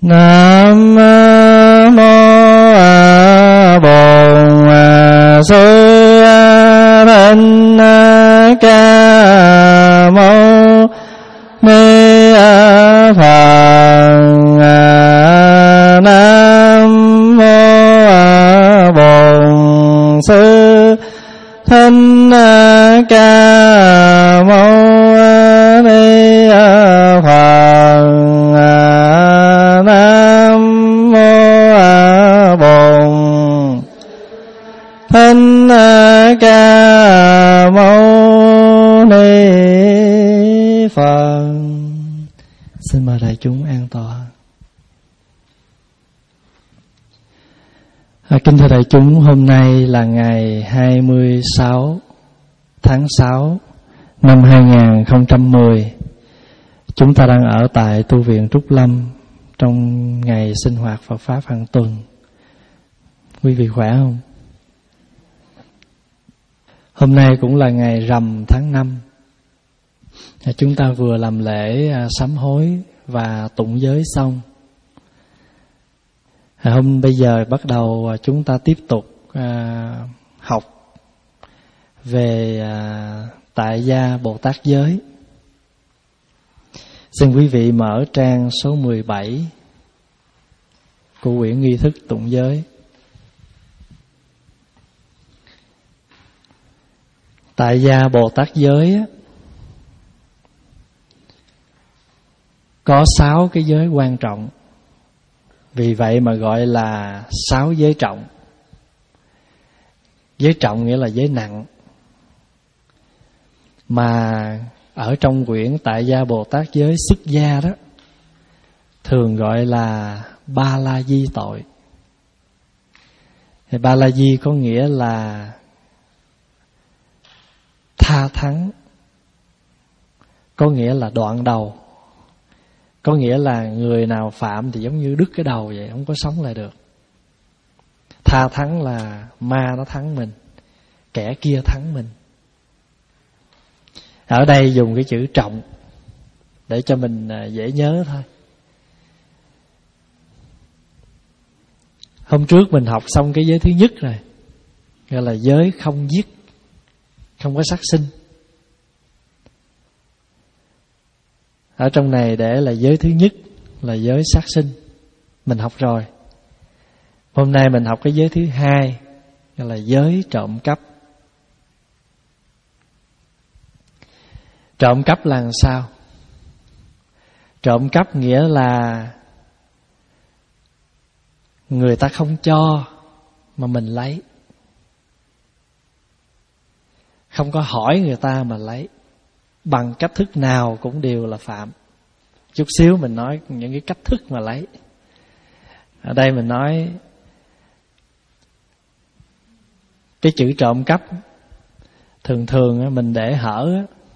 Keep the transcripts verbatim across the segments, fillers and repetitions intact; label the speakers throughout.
Speaker 1: Nam mô Bổn Sư Thích Ca Mâu Ni Phật. Nam mô Bổn Sư Thích Ca Mâu Ni Phật. Nam mô Bổn Thích Ca Mâu Ni Phật. Xin mời đại chúng an tọa. Kính thưa đại chúng, hôm nay là ngày hai mươi sáu tháng sáu năm hai nghìn không trăm mười. Chúng ta đang ở tại tu viện Trúc Lâm trong ngày sinh hoạt Phật Pháp hàng tuần. Quý vị khỏe không? Hôm nay cũng là ngày rằm tháng năm. Chúng ta vừa làm lễ sám hối và tụng giới xong. Hôm bây giờ bắt đầu chúng ta tiếp tục à, học về à, tại gia Bồ Tát giới. Xin quý vị mở trang số mười bảy của quyển nghi thức tụng giới. Tại gia Bồ Tát giới có sáu cái giới quan trọng. Vì vậy mà gọi là sáu giới trọng. Giới trọng nghĩa là giới nặng. Mà ở trong quyển Tại gia Bồ Tát giới xuất gia đó, thường gọi là Ba La Di tội. Thì Ba La Di có nghĩa là tha thắng, có nghĩa là đoạn đầu, có nghĩa là người nào phạm thì giống như đứt cái đầu vậy, không có sống lại được. Tha thắng là ma nó thắng mình, kẻ kia thắng mình. Ở đây dùng cái chữ trọng để cho mình dễ nhớ thôi. Hôm trước mình học xong cái giới thứ nhất rồi, gọi là giới không giết, không có sát sinh. Ở trong này để là giới thứ nhất là giới sát sinh, mình học rồi. Hôm nay mình học cái giới thứ hai, gọi là giới trộm cắp. Trộm cắp là làm sao? Trộm cắp nghĩa là người ta không cho mà mình lấy, không có hỏi người ta mà lấy, bằng cách thức nào cũng đều là phạm. Chút xíu mình nói những cái cách thức mà lấy. Ở đây mình nói cái chữ trộm cắp, thường thường mình để hở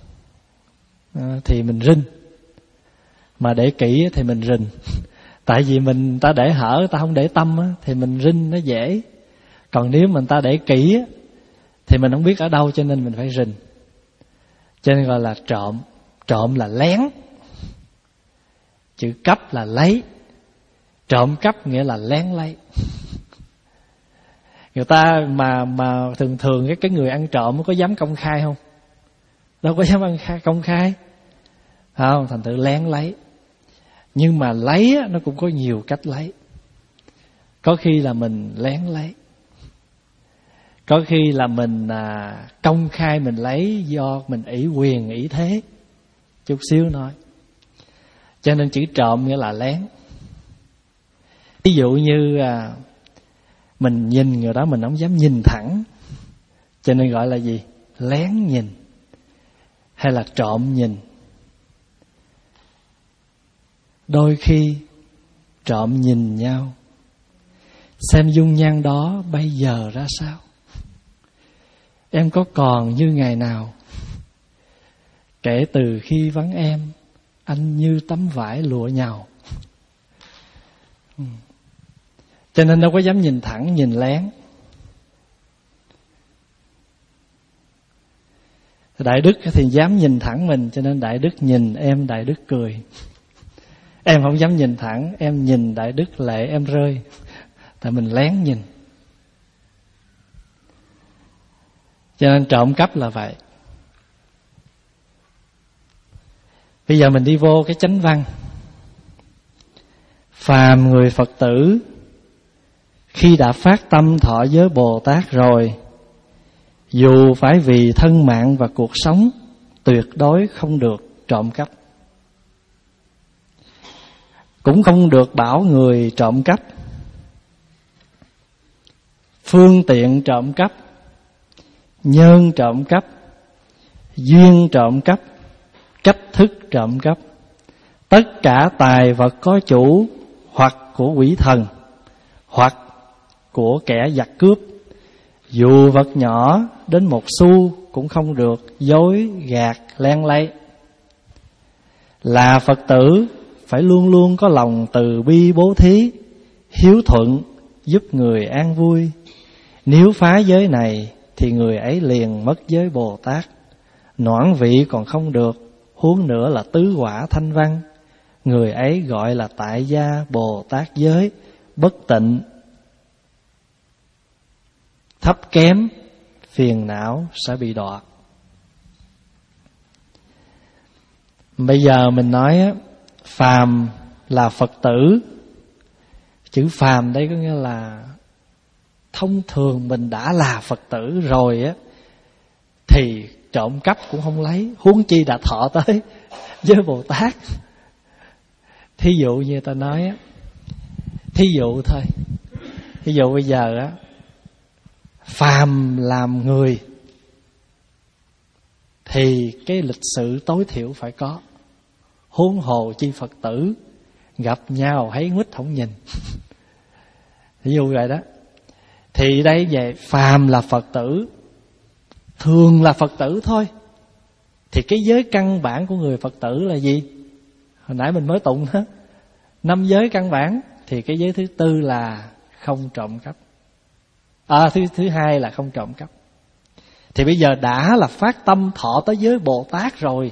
Speaker 1: thì mình rinh, mà để kỹ thì mình rình. Tại vì mình ta để hở, ta không để tâm thì mình rinh nó dễ. Còn nếu mình ta để kỹ thì mình không biết ở đâu, cho nên mình phải rình. Cho nên gọi là trộm. Trộm là lén, chữ cắp là lấy. Trộm cắp nghĩa là lén lấy. Người ta mà mà thường thường cái cái người ăn trộm có dám công khai không? Đâu có dám ăn khai, công khai, không? Thành thử lén lấy. Nhưng mà lấy nó cũng có nhiều cách lấy. Có khi là mình lén lấy, có khi là mình à, công khai mình lấy do mình ỷ quyền ỷ thế. Chút xíu nói. Cho nên chữ trộm nghĩa là lén. Ví dụ như à, mình nhìn người đó mình không dám nhìn thẳng, cho nên gọi là gì? Lén nhìn, hay là trộm nhìn. Đôi khi trộm nhìn nhau, xem dung nhan đó bây giờ ra sao. Em có còn như ngày nào? Kể từ khi vắng em, anh như tấm vải lụa nhàu. Cho nên đâu có dám nhìn thẳng, nhìn lén. Đại Đức thì dám nhìn thẳng mình, cho nên Đại Đức nhìn em, Đại Đức cười. Em không dám nhìn thẳng, em nhìn Đại Đức lệ em rơi. Tại mình lén nhìn. Cho nên trộm cắp là vậy. Bây giờ mình đi vô cái chánh văn. Phàm người Phật tử khi đã phát tâm thọ giới Bồ Tát rồi, dù phải vì thân mạng và cuộc sống, tuyệt đối không được trộm cắp. Cũng không được bảo người trộm cắp, phương tiện trộm cắp, nhân trộm cắp, duyên trộm cắp, cách thức trộm cắp. Tất cả tài vật có chủ, hoặc của quỷ thần, hoặc của kẻ giặc cướp, dù vật nhỏ đến một xu cũng không được dối gạt len lây. Là Phật tử phải luôn luôn có lòng từ bi bố thí, hiếu thuận, giúp người an vui. Nếu phá giới này thì người ấy liền mất giới Bồ Tát. Noãn vị còn không được, huống nữa là tứ quả thanh văn. Người ấy gọi là tại gia Bồ Tát giới, bất tịnh, thấp kém, phiền não sẽ bị đọa. Bây giờ mình nói phàm là Phật tử. Chữ phàm đây có nghĩa là thông thường mình đã là Phật tử rồi á, thì trộm cắp cũng không lấy, huống chi đã thọ tới với Bồ Tát. Thí dụ như ta nói á, thí dụ thôi, thí dụ bây giờ á, phàm làm người thì cái lịch sự tối thiểu phải có, huống hồ chi Phật tử, gặp nhau thấy nguýt không nhìn. Ví dụ vậy đó. Thì đây về phàm là Phật tử, thường là Phật tử thôi, thì cái giới căn bản của người Phật tử là gì? Hồi nãy mình mới tụng đó, năm giới căn bản. Thì cái giới thứ tư là không trộm cắp. À, thứ, thứ hai là không trộm cắp. Thì bây giờ đã là phát tâm thọ tới giới Bồ Tát rồi.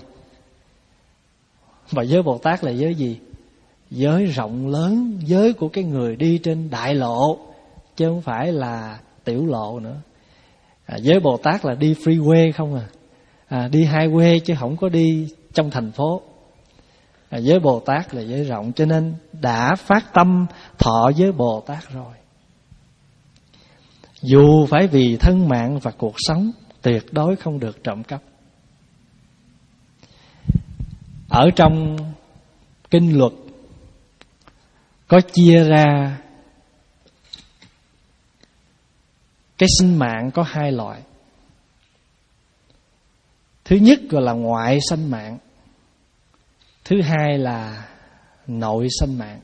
Speaker 1: Và giới Bồ Tát là giới gì? Giới rộng lớn, giới của cái người đi trên đại lộ, chứ không phải là tiểu lộ nữa. À, giới Bồ Tát là đi freeway không à, à đi highway chứ không có đi trong thành phố. À, giới Bồ Tát là giới rộng, cho nên đã phát tâm thọ giới Bồ Tát rồi, dù phải vì thân mạng và cuộc sống, tuyệt đối không được trộm cắp. Ở trong kinh luật có chia ra cái sinh mạng có hai loại. Thứ nhất gọi là ngoại sinh mạng, thứ hai là nội sinh mạng.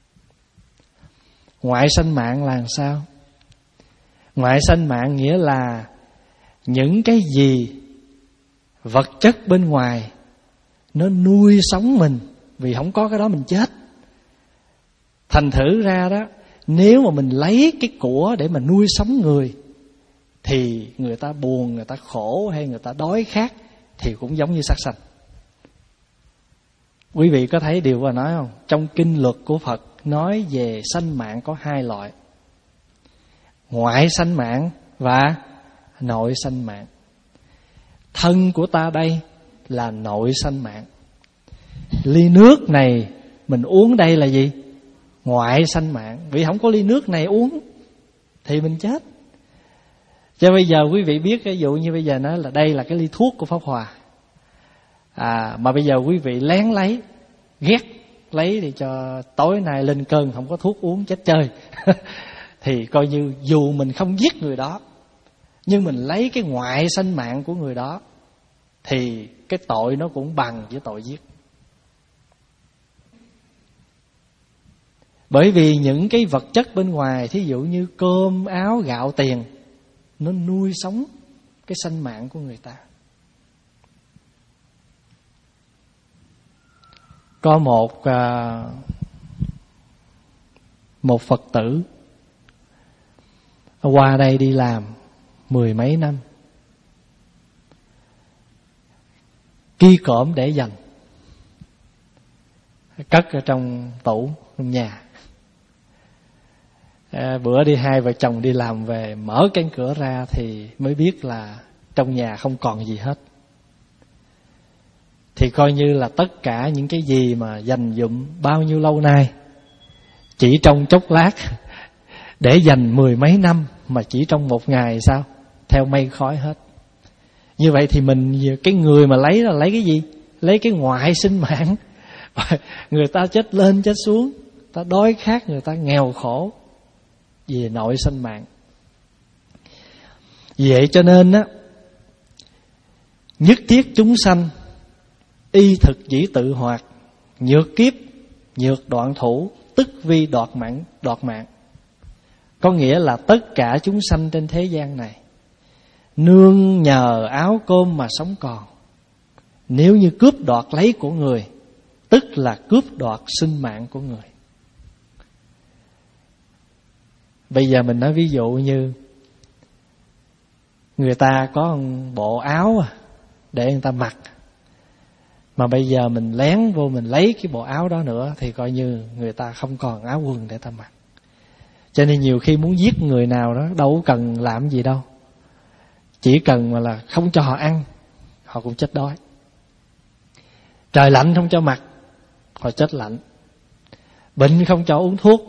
Speaker 1: Ngoại sinh mạng là làm sao? Ngoại sinh mạng nghĩa là những cái gì vật chất bên ngoài nó nuôi sống mình, vì không có cái đó mình chết. Thành thử ra đó, nếu mà mình lấy cái của để mà nuôi sống người, thì người ta buồn, người ta khổ hay người ta đói khát thì cũng giống như sát sanh. Quý vị có thấy điều mà nói không? Trong kinh luật của Phật nói về sanh mạng có hai loại: ngoại sanh mạng và nội sanh mạng. Thân của ta đây là nội sanh mạng. Ly nước này mình uống đây là gì? Ngoại sanh mạng. Vì không có ly nước này uống thì mình chết. Cho bây giờ quý vị biết, ví dụ như bây giờ nói là đây là cái ly thuốc của Pháp Hòa, à, mà bây giờ quý vị lén lấy, ghét lấy thì cho tối nay lên cơn không có thuốc uống chết chơi. Thì coi như dù mình không giết người đó, nhưng mình lấy cái ngoại sanh mạng của người đó, thì cái tội nó cũng bằng với tội giết. Bởi vì những cái vật chất bên ngoài, thí dụ như cơm, áo, gạo, tiền, nó nuôi sống cái sanh mạng của người ta. Có một à, một Phật tử qua đây đi làm mười mấy năm, ki cộm để dành, cất ở trong tủ trong nhà. À, bữa đi hai vợ chồng đi làm về, mở cánh cửa ra thì mới biết là trong nhà không còn gì hết. Thì coi như là tất cả những cái gì mà dành dụm bao nhiêu lâu nay, chỉ trong chốc lát để dành mười mấy năm, mà chỉ trong một ngày sao theo mây khói hết. Như vậy thì mình, cái người mà lấy là lấy cái gì? Lấy cái ngoại sinh mạng. Người ta chết lên chết xuống, ta đói khát, người ta nghèo khổ về nội sinh mạng. Vậy cho nên á, nhất thiết chúng sanh y thực dĩ tự hoạt, nhược kiếp nhược đoạn thủ, tức vi đoạt mạng đoạt mạng. Có nghĩa là tất cả chúng sanh trên thế gian này nương nhờ áo cơm mà sống còn. Nếu như cướp đoạt lấy của người, tức là cướp đoạt sinh mạng của người. Bây giờ mình nói ví dụ như người ta có một bộ áo để người ta mặc, mà bây giờ mình lén vô mình lấy cái bộ áo đó nữa, thì coi như người ta không còn áo quần để ta mặc. Cho nên nhiều khi muốn giết người nào đó đâu cần làm gì đâu, chỉ cần mà là không cho họ ăn, họ cũng chết đói. Trời lạnh không cho mặc, họ chết lạnh. Bệnh không cho uống thuốc,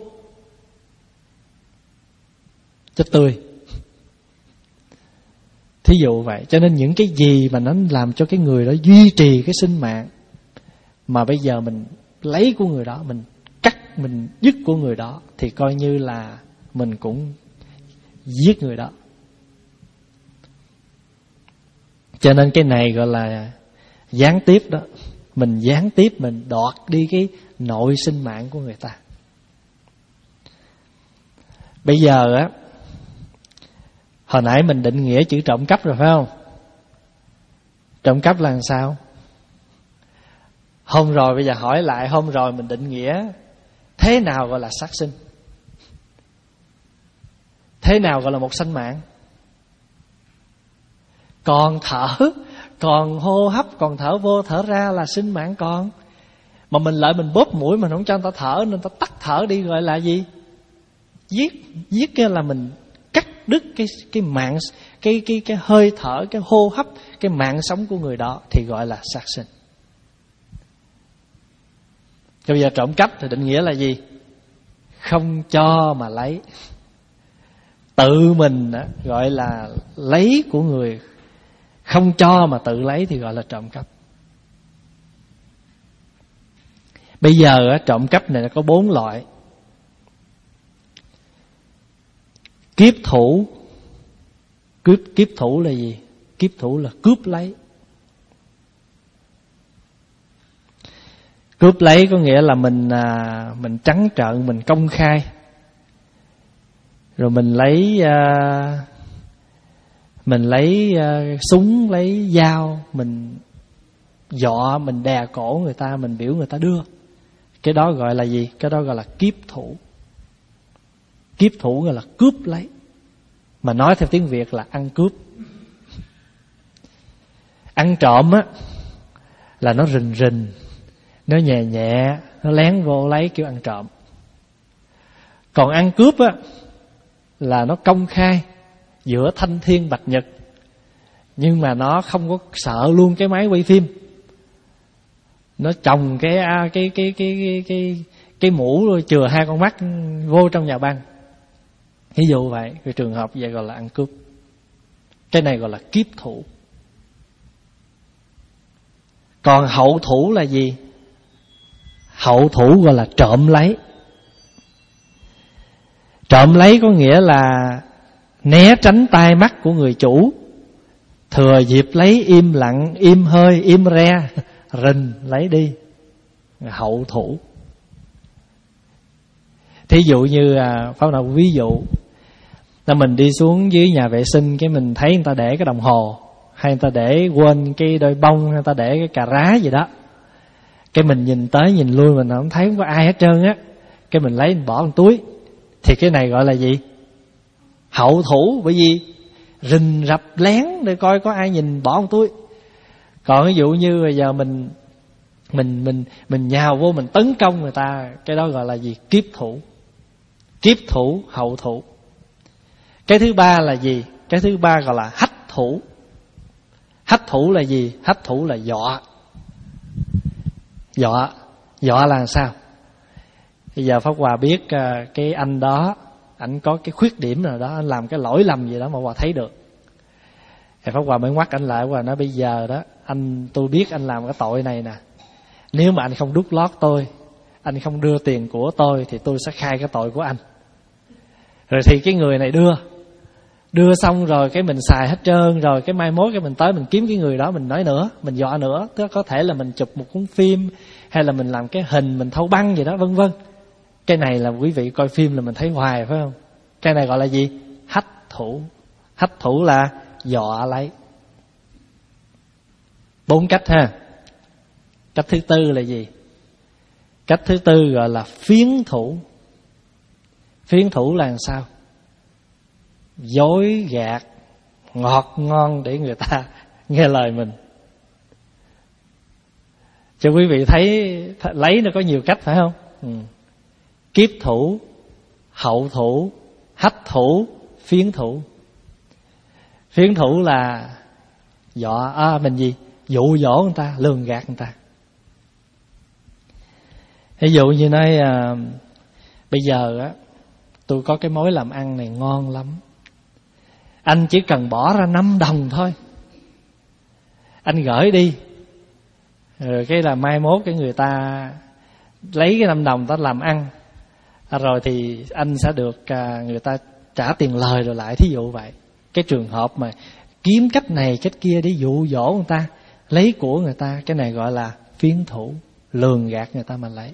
Speaker 1: chết tươi. Thí dụ vậy. Cho nên những cái gì mà nó làm cho cái người đó duy trì cái sinh mạng, mà bây giờ mình lấy của người đó, mình cắt, mình dứt của người đó, thì coi như là mình cũng giết người đó. Cho nên cái này gọi là gián tiếp đó. Mình gián tiếp mình đoạt đi cái nội sinh mạng của người ta. Bây giờ á, hồi nãy mình định nghĩa chữ trộm cắp rồi phải không? Trộm cắp là làm sao? Hôm rồi bây giờ hỏi lại, hôm rồi mình định nghĩa thế nào gọi là sát sinh, thế nào gọi là một sanh mạng. Còn thở, còn hô hấp, còn thở vô thở ra là sinh mạng còn. Mà mình lại mình bóp mũi, mình không cho người ta thở, nên ta tắt thở đi, gọi là gì? Giết. Giết cái là mình cắt đứt cái cái mạng, cái cái cái hơi thở, cái hô hấp, cái mạng sống của người đó, thì gọi là sát sinh. Bây giờ trộm cắp thì định nghĩa là gì? Không cho mà lấy. Tự mình đó, gọi là lấy của người, không cho mà tự lấy thì gọi là trộm cắp. Bây giờ trộm cắp này có bốn loại. Kiếp thủ. Kiếp, kiếp thủ là gì? Kiếp thủ là cướp lấy. Cướp lấy có nghĩa là mình à, mình trắng trợn, mình công khai, rồi mình lấy à, mình lấy à, súng, lấy dao, mình dọa, mình đè cổ người ta, mình biểu người ta đưa. Cái đó gọi là gì? Cái đó gọi là kiếp thủ. Kiếp thủ gọi là cướp lấy, mà nói theo tiếng Việt là ăn cướp. Ăn trộm á là nó rình rình, nó nhẹ nhẹ, nó lén vô lấy, kiểu ăn trộm. Còn ăn cướp á là nó công khai giữa thanh thiên bạch nhật, nhưng mà nó không có sợ luôn cái máy quay phim. Nó trồng cái cái cái cái cái cái, cái mũ rồi chừa hai con mắt vô trong nhà băng. Ví dụ vậy, cái trường hợp vậy gọi là ăn cướp. Cái này gọi là kiếp thủ. Còn hậu thủ là gì? Hậu thủ gọi là trộm lấy. Trộm lấy có nghĩa là né tránh tai mắt của người chủ, thừa dịp lấy, im lặng, im hơi, im re, rình lấy đi. Hậu thủ. Thí dụ như à, Pháp Đạo ví dụ là mình đi xuống dưới nhà vệ sinh, cái mình thấy người ta để cái đồng hồ, hay người ta để quên cái đôi bông, hay người ta để cái cà rá gì đó, cái mình nhìn tới nhìn lui mình không thấy không có ai hết trơn á, cái mình lấy mình bỏ trong túi, thì cái này gọi là gì? Hậu thủ. Bởi vì rình rập lén để coi có ai nhìn bỏ trong túi. Còn ví dụ như bây giờ mình Mình mình mình nhào vô mình tấn công người ta, cái đó gọi là gì? Kiếp thủ. Kiếp thủ, hậu thủ. Cái thứ ba là gì? Cái thứ ba gọi là hách thủ. Hách thủ là gì? Hách thủ là dọa. Dọa, dọa là sao? Bây giờ Pháp Hòa biết cái anh đó, anh có cái khuyết điểm nào đó, anh làm cái lỗi lầm gì đó mà Hòa thấy được. Thì Pháp Hòa mới ngoắt anh lại và nói bây giờ đó, anh tôi biết anh làm cái tội này nè. Nếu mà anh không đút lót tôi, anh không đưa tiền của tôi, thì tôi sẽ khai cái tội của anh. Rồi thì cái người này đưa Đưa xong rồi cái mình xài hết trơn rồi, cái mai mốt cái mình tới mình kiếm cái người đó mình nói nữa, mình dọa nữa. Tức có thể là mình chụp một cuốn phim, hay là mình làm cái hình mình thâu băng gì đó, vân vân. Cái này là quý vị coi phim là mình thấy hoài phải không? Cái này gọi là gì? Hách thủ. Hách thủ là dọa lấy. Bốn cách ha. Cách thứ tư là gì? Cách thứ tư gọi là phiến thủ. Phiến thủ là làm sao? Dối gạt ngọt ngon để người ta nghe lời mình. Cho quý vị thấy lấy nó có nhiều cách phải không? Ừ. Kiếp thủ, hậu thủ, hách thủ, phiến thủ. Phiến thủ là dọa à, mình gì? Dụ dỗ người ta, lường gạt người ta. Ví dụ như nói à, bây giờ á, tôi có cái mối làm ăn này ngon lắm, anh chỉ cần bỏ ra năm đồng thôi, anh gửi đi. Rồi cái là mai mốt cái người ta lấy cái năm đồng ta làm ăn, rồi thì anh sẽ được người ta trả tiền lời rồi lại. Thí dụ vậy. Cái trường hợp mà kiếm cách này cách kia để dụ dỗ người ta lấy của người ta, cái này gọi là phiến thủ, lường gạt người ta mà lấy.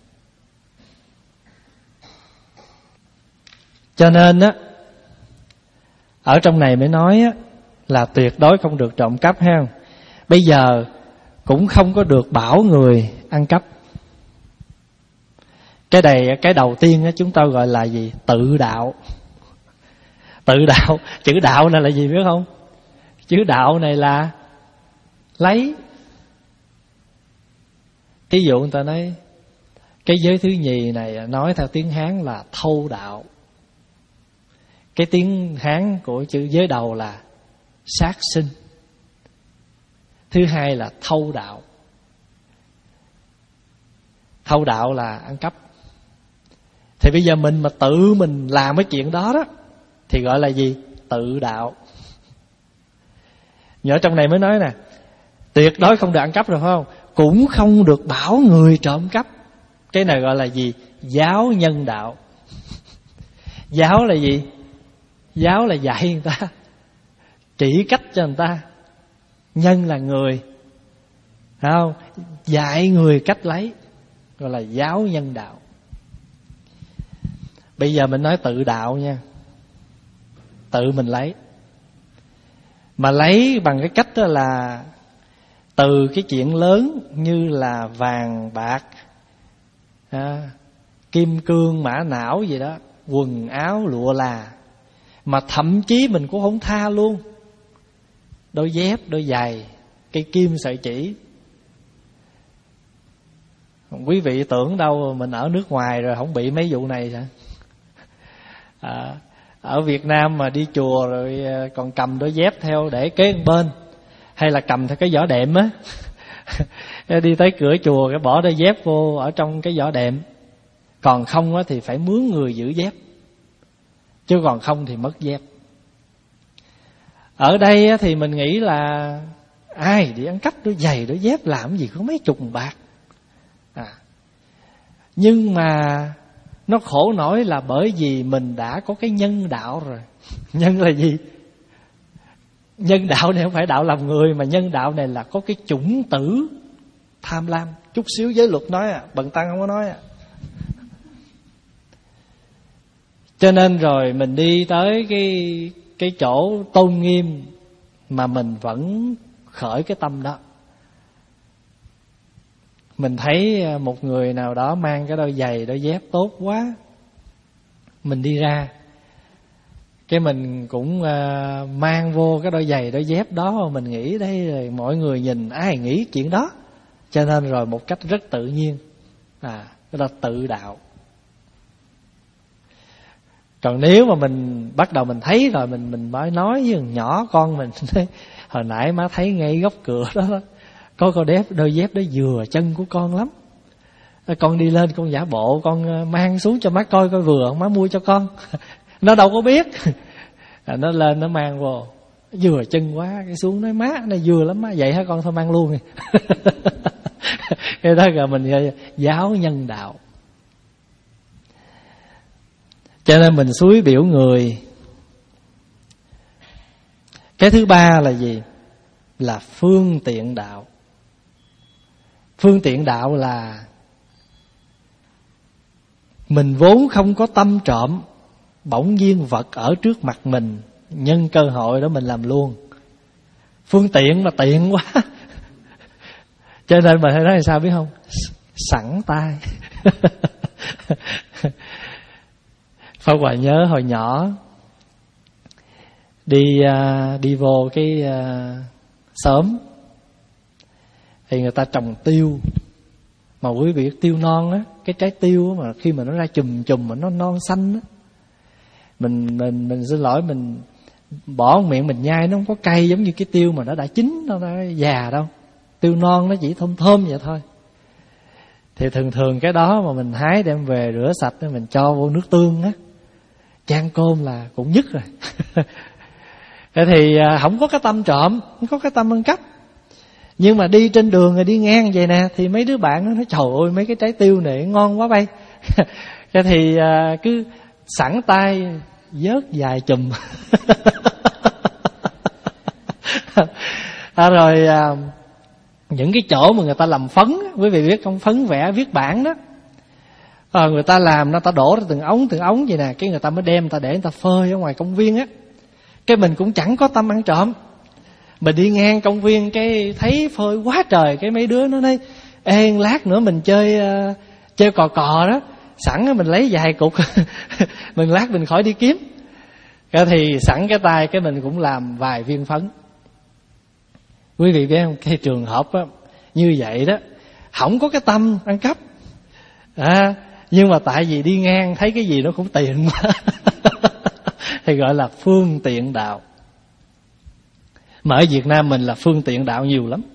Speaker 1: Cho nên á, ở trong này mới nói á, là tuyệt đối không được trộm cắp ha. Bây giờ cũng không có được bảo người ăn cắp. Cái này, cái đầu tiên á, chúng ta gọi là gì? Tự đạo. Tự đạo, chữ đạo này là gì biết không? Chữ đạo này là lấy. Thí dụ người ta nói cái giới thứ nhì này nói theo tiếng Hán là thâu đạo. Cái tiếng Hán của chữ giới đầu là sát sinh. Thứ hai là thâu đạo. Thâu đạo là ăn cắp. Thì bây giờ mình mà tự mình làm cái chuyện đó đó thì gọi là gì? Tự đạo. Nhớ trong này mới nói nè, tuyệt đối không được ăn cắp rồi phải không? Cũng không được bảo người trộm cắp. Cái này gọi là gì? Giáo nhân đạo. Giáo là gì? Giáo là dạy người ta, chỉ cách cho người ta. Nhân là người, phải không? Dạy người cách lấy, gọi là giáo nhân đạo. Bây giờ mình nói tự đạo nha. Tự mình lấy. Mà lấy bằng cái cách đó là từ cái chuyện lớn như là vàng, bạc, à, kim cương, mã não gì đó, quần áo, lụa là, mà thậm chí mình cũng không tha luôn. Đôi dép, đôi giày, cây kim sợi chỉ. Quý vị tưởng đâu mình ở nước ngoài rồi không bị mấy vụ này hả? À, ở Việt Nam mà đi chùa rồi còn cầm đôi dép theo để kế bên, hay là cầm theo cái giỏ đệm á. Đi tới cửa chùa cái bỏ đôi dép vô ở trong cái giỏ đệm. Còn không á thì phải mướn người giữ dép, chứ còn không thì mất dép. Ở đây á thì mình nghĩ là ai đi ăn cắp đôi giày đôi dép làm gì có mấy chục bạc à. Nhưng mà nó khổ nổi là bởi vì mình đã có cái nhân đạo rồi. Nhân là gì? Nhân đạo này không phải đạo làm người, mà nhân đạo này là có cái chủng tử tham lam. Chút xíu giới luật nói à, Bần Tăng không có nói à. Cho nên rồi mình đi tới cái cái chỗ tôn nghiêm mà mình vẫn khởi cái tâm đó. Mình thấy một người nào đó mang cái đôi giày đôi dép tốt quá, mình đi ra cái mình cũng uh, mang vô cái đôi giày đôi dép đó, mà mình nghĩ đây rồi mọi người nhìn ai nghĩ chuyện đó, Cho nên rồi một cách rất tự nhiên, à, đó là tự đạo. Còn nếu mà mình bắt đầu mình thấy rồi, mình mình mới nói với thằng nhỏ con mình, hồi nãy má thấy ngay góc cửa đó, đó có con đép đôi dép đó vừa chân của con lắm, con đi lên con giả bộ con mang xuống cho má coi coi vừa không, má mua cho con. Nó đâu có biết. À, nó lên nó mang vô, vừa chân quá, cái xuống nói má này vừa lắm má, vậy hả con, thôi mang luôn. Cái đó là mình giáo nhân đạo. Cho nên mình xúi biểu người. Cái thứ ba là gì? Là phương tiện đạo. Phương tiện đạo là mình vốn không có tâm trộm, bỗng nhiên vật ở trước mặt mình, nhân cơ hội đó mình làm luôn. Phương tiện mà tiện quá. Cho nên mình hay nói là sao biết không? Sẵn tay. Pháp Hòa nhớ hồi nhỏ đi uh, đi vô cái uh, xóm thì người ta trồng tiêu, mà quý vị biết tiêu non á, cái trái tiêu á, mà khi mà nó ra chùm chùm mà nó non xanh á, mình mình mình xin lỗi, mình bỏ miệng mình nhai nó không có cay giống như cái tiêu mà nó đã chín, nó đã già đâu. Tiêu non nó chỉ thơm thơm vậy thôi. Thì thường thường cái đó mà mình hái đem về rửa sạch, mình cho vô nước tương á, chan cơm là cũng nhức rồi. Thế thì không có cái tâm trộm, không có cái tâm ăn cắp. Nhưng mà đi trên đường rồi đi ngang vậy nè, thì mấy đứa bạn nó nói trời ơi mấy cái trái tiêu này ngon quá bay. Thế thì cứ sẵn tay vớt vài chùm. À, rồi à, những cái chỗ mà người ta làm phấn, quý vị biết không, phấn vẽ viết bảng đó, à, người ta làm nó ta đổ ra từng ống từng ống vậy nè, cái người ta mới đem người ta để người ta phơi ở ngoài công viên á. Cái mình cũng chẳng có tâm ăn trộm, mình đi ngang công viên cái thấy phơi quá trời, cái mấy đứa nó nói ê lát nữa mình chơi uh, chơi cò cò đó, sẵn mình lấy vài cục. Mình lát mình khỏi đi kiếm. Cái thì sẵn cái tay cái mình cũng làm vài viên phấn. Quý vị biết không, cái trường hợp á, như vậy đó, không có cái tâm ăn cắp, à, nhưng mà tại vì đi ngang thấy cái gì nó cũng tiện quá. Thì gọi là phương tiện đạo. Mà ở Việt Nam mình là phương tiện đạo nhiều lắm.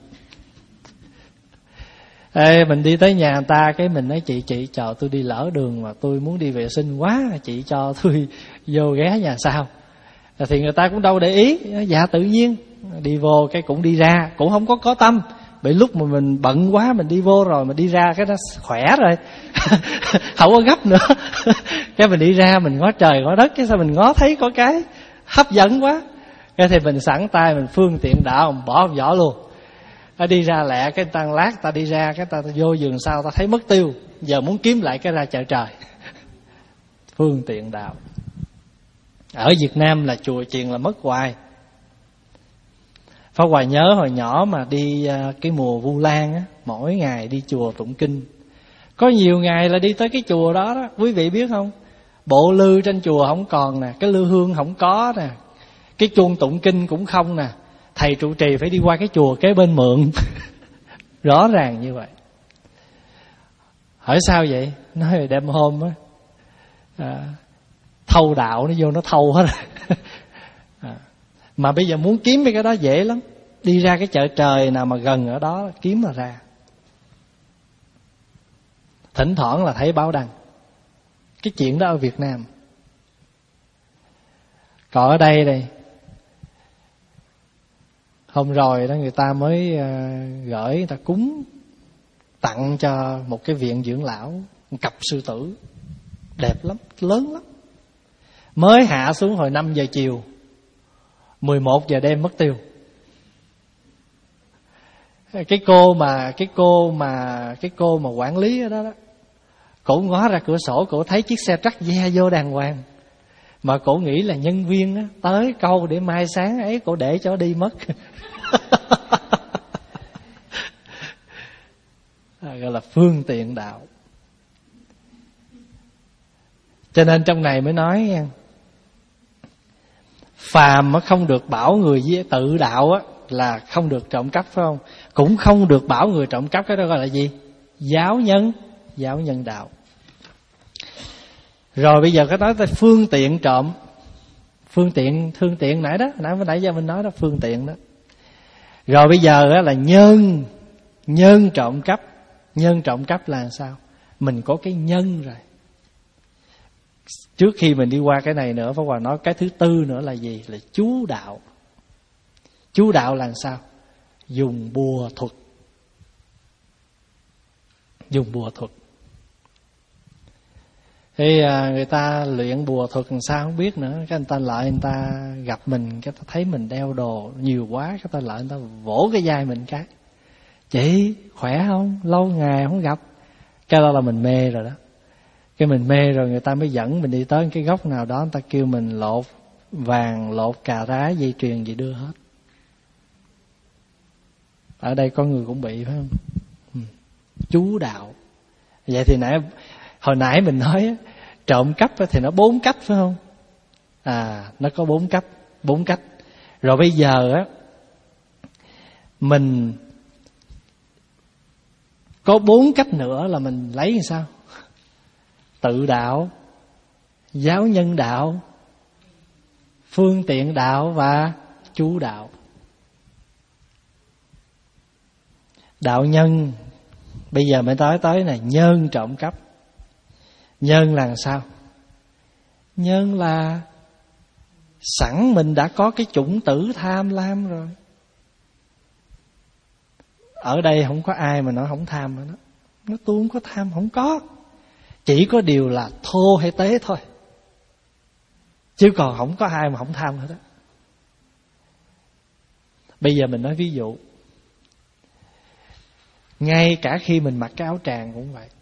Speaker 1: Ê, mình đi tới nhà người ta cái mình nói chị chị chờ tôi đi lỡ đường mà tôi muốn đi vệ sinh quá, chị cho tôi vô ghé nhà sau. Thì người ta cũng đâu để ý, dạ tự nhiên đi vô cái cũng đi ra, cũng không có có tâm. Bởi lúc mà mình bận quá mình đi vô rồi mà đi ra cái nó khỏe rồi. Không có gấp nữa. Cái mình đi ra mình ngó trời ngó đất, cái sao mình ngó thấy có cái hấp dẫn quá, cái thì mình sẵn tay mình phương tiện đạo, mình bỏ vỏ luôn. Nó đi ra lẹ, cái ta lát ta đi ra, cái ta, ta vô giường sau ta thấy mất tiêu, giờ muốn kiếm lại cái ra chợ trời. Phương tiện đạo. Ở Việt Nam là chùa chiền là mất hoài. Pháp Hòa nhớ hồi nhỏ mà đi cái mùa Vu Lan á, mỗi ngày đi chùa tụng kinh. Có nhiều ngày là đi tới cái chùa đó đó, quý vị biết không? Bộ lư trên chùa không còn nè, cái lư hương không có nè, cái chuông tụng kinh cũng không nè. Thầy trụ trì phải đi qua cái chùa kế bên mượn. Rõ ràng như vậy. Hỏi sao vậy? Nói đêm hôm á, à, thâu đạo nó vô nó thâu hết rồi. À, mà bây giờ muốn kiếm cái đó dễ lắm. Đi ra cái chợ trời nào mà gần ở đó kiếm mà ra. Thỉnh thoảng là thấy báo đăng cái chuyện đó ở Việt Nam. Còn ở đây đây, hôm rồi đó người ta mới uh, gửi, người ta cúng tặng cho một cái viện dưỡng lão một cặp sư tử đẹp lắm, lớn lắm. Mới hạ xuống hồi năm giờ chiều, mười một giờ đêm mất tiêu. Cái cô mà cái cô mà cái cô mà quản lý ở đó đó, cổ ngó ra cửa sổ, cổ thấy chiếc xe trắc ve vô đàng hoàng, mà cổ nghĩ là nhân viên á, tới câu để mai sáng ấy cổ để cho đi mất. À, gọi là phương tiện đạo. Cho nên trong này mới nói nha, phàm mà không được bảo người tự đạo á là không được trộm cắp, phải không? cũng không được bảo người trộm cắp. Cái đó gọi là gì? Giáo nhân, giáo nhân đạo. Rồi bây giờ cái nói tới phương tiện trộm. Phương tiện, phương tiện nãy đó, nãy nãy giờ mình nói đó, phương tiện đó. Rồi bây giờ đó là nhân, nhân trộm cắp. Nhân trộm cắp là sao? Mình có cái nhân rồi. Trước khi mình đi qua cái này nữa, Pháp Hòa nói cái thứ tư nữa là gì? Là chú đạo. Chú đạo là sao? Dùng bùa thuật. Dùng bùa thuật. Thì à, người ta luyện bùa thuật làm sao không biết nữa. Cái người ta lại người ta gặp mình, cái ta thấy mình đeo đồ nhiều quá, cái ta lại người ta vỗ cái vai mình cái: chị khỏe không? Lâu ngày không gặp. Cái đó là mình mê rồi đó. Cái mình mê rồi người ta mới dẫn mình đi tới cái góc nào đó, người ta kêu mình lột vàng, lột cà rá, dây chuyền gì đưa hết. Ở đây có người cũng bị phải không? Ừ. Chú đạo. Vậy thì nãy hồi nãy mình nói trộm cắp thì nó bốn cách phải không? À, nó có bốn cách, bốn cách. Rồi bây giờ á, mình có bốn cách nữa là mình lấy làm sao? Tự đạo, giáo nhân đạo, phương tiện đạo và chú đạo. Đạo nhân, bây giờ mới nói tới này, nhân trộm cắp. Nhân là sao? Nhân là sẵn mình đã có cái chủng tử tham lam rồi. Ở đây không có ai mà nói không tham nữa đó. Nó tôi không có tham, không có. Chỉ có điều là thô hay tế thôi. Chứ còn không có ai mà không tham hết đó. Bây giờ mình nói ví dụ. Ngay cả khi mình mặc cái áo tràng cũng vậy.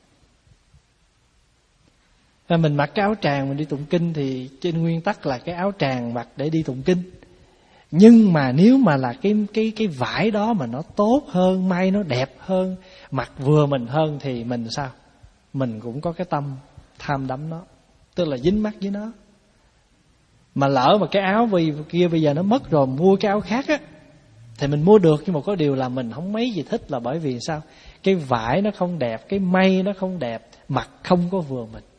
Speaker 1: Mình mặc cái áo tràng mình đi tụng kinh thì trên nguyên tắc là cái áo tràng mặc để đi tụng kinh. Nhưng mà nếu mà là cái cái cái vải đó mà nó tốt hơn, may nó đẹp hơn, mặc vừa mình hơn thì mình sao? Mình cũng có cái tâm tham đắm nó, tức là dính mắc với nó. Mà lỡ mà cái áo vì kia bây giờ nó mất rồi, mua cái áo khác á thì mình mua được, nhưng mà có điều là mình không mấy gì thích, là bởi vì sao? Cái vải nó không đẹp, cái may nó không đẹp, mặc không có vừa mình.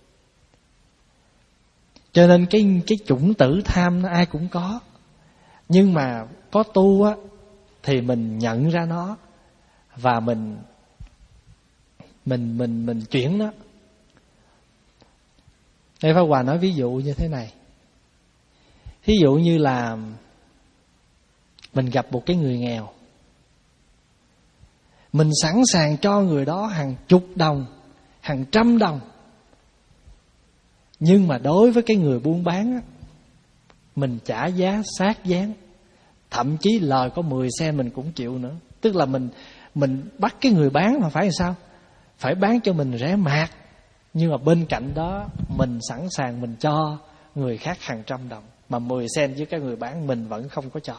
Speaker 1: Cho nên cái cái chủng tử tham nó ai cũng có. Nhưng mà có tu á thì mình nhận ra nó và mình mình mình mình chuyển nó. Đây Pháp Hòa nói ví dụ như thế này. Ví dụ như là mình gặp một cái người nghèo, mình sẵn sàng cho người đó hàng chục đồng, hàng trăm đồng. Nhưng mà đối với cái người buôn bán á, mình trả giá sát dáng, thậm chí lời có mười sen mình cũng chịu nữa. Tức là mình mình bắt cái người bán mà phải làm sao? Phải bán cho mình rẻ mạt. Nhưng mà bên cạnh đó mình sẵn sàng mình cho người khác hàng trăm đồng, mà mười sen với cái người bán mình vẫn không có cho.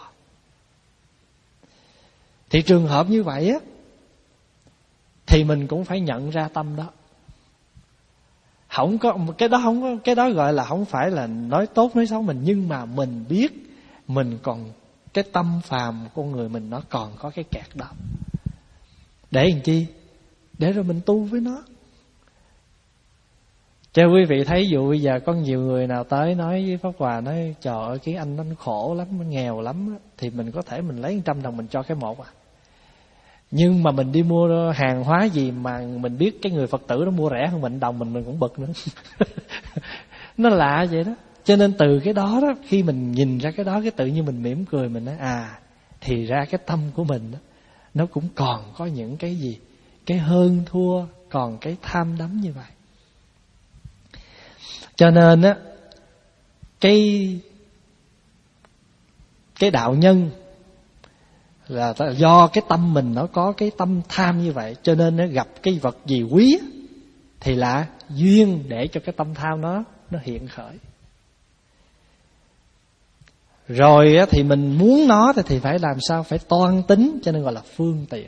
Speaker 1: Thì trường hợp như vậy á, thì mình cũng phải nhận ra tâm đó. Không có cái đó, không có cái đó gọi là không phải là nói tốt nói xấu mình, nhưng mà mình biết mình còn cái tâm phàm con người mình nó còn có cái kẹt đó. Để làm chi? Để rồi mình tu với nó. Cho quý vị thấy, dụ bây giờ có nhiều người nào tới nói với Pháp Hòa, nói trời ơi cái anh nó khổ lắm, nó nghèo lắm, thì mình có thể mình lấy một trăm đồng mình cho cái một à. Nhưng mà mình đi mua hàng hóa gì mà mình biết cái người Phật tử nó mua rẻ hơn mình đồng, mình mình cũng bực nữa. Nó lạ vậy đó. Cho nên từ cái đó đó, khi mình nhìn ra cái đó, cái tự nhiên mình mỉm cười, mình nói à, thì ra cái tâm của mình đó, nó cũng còn có những cái gì, cái hơn thua, còn cái tham đắm như vậy. Cho nên á, cái cái đạo nhân là do cái tâm mình nó có cái tâm tham như vậy, cho nên nó gặp cái vật gì quý thì là duyên để cho cái tâm tham nó nó hiện khởi. Rồi á, thì mình muốn nó thì, thì phải làm sao? Phải toan tính, cho nên gọi là phương tiện.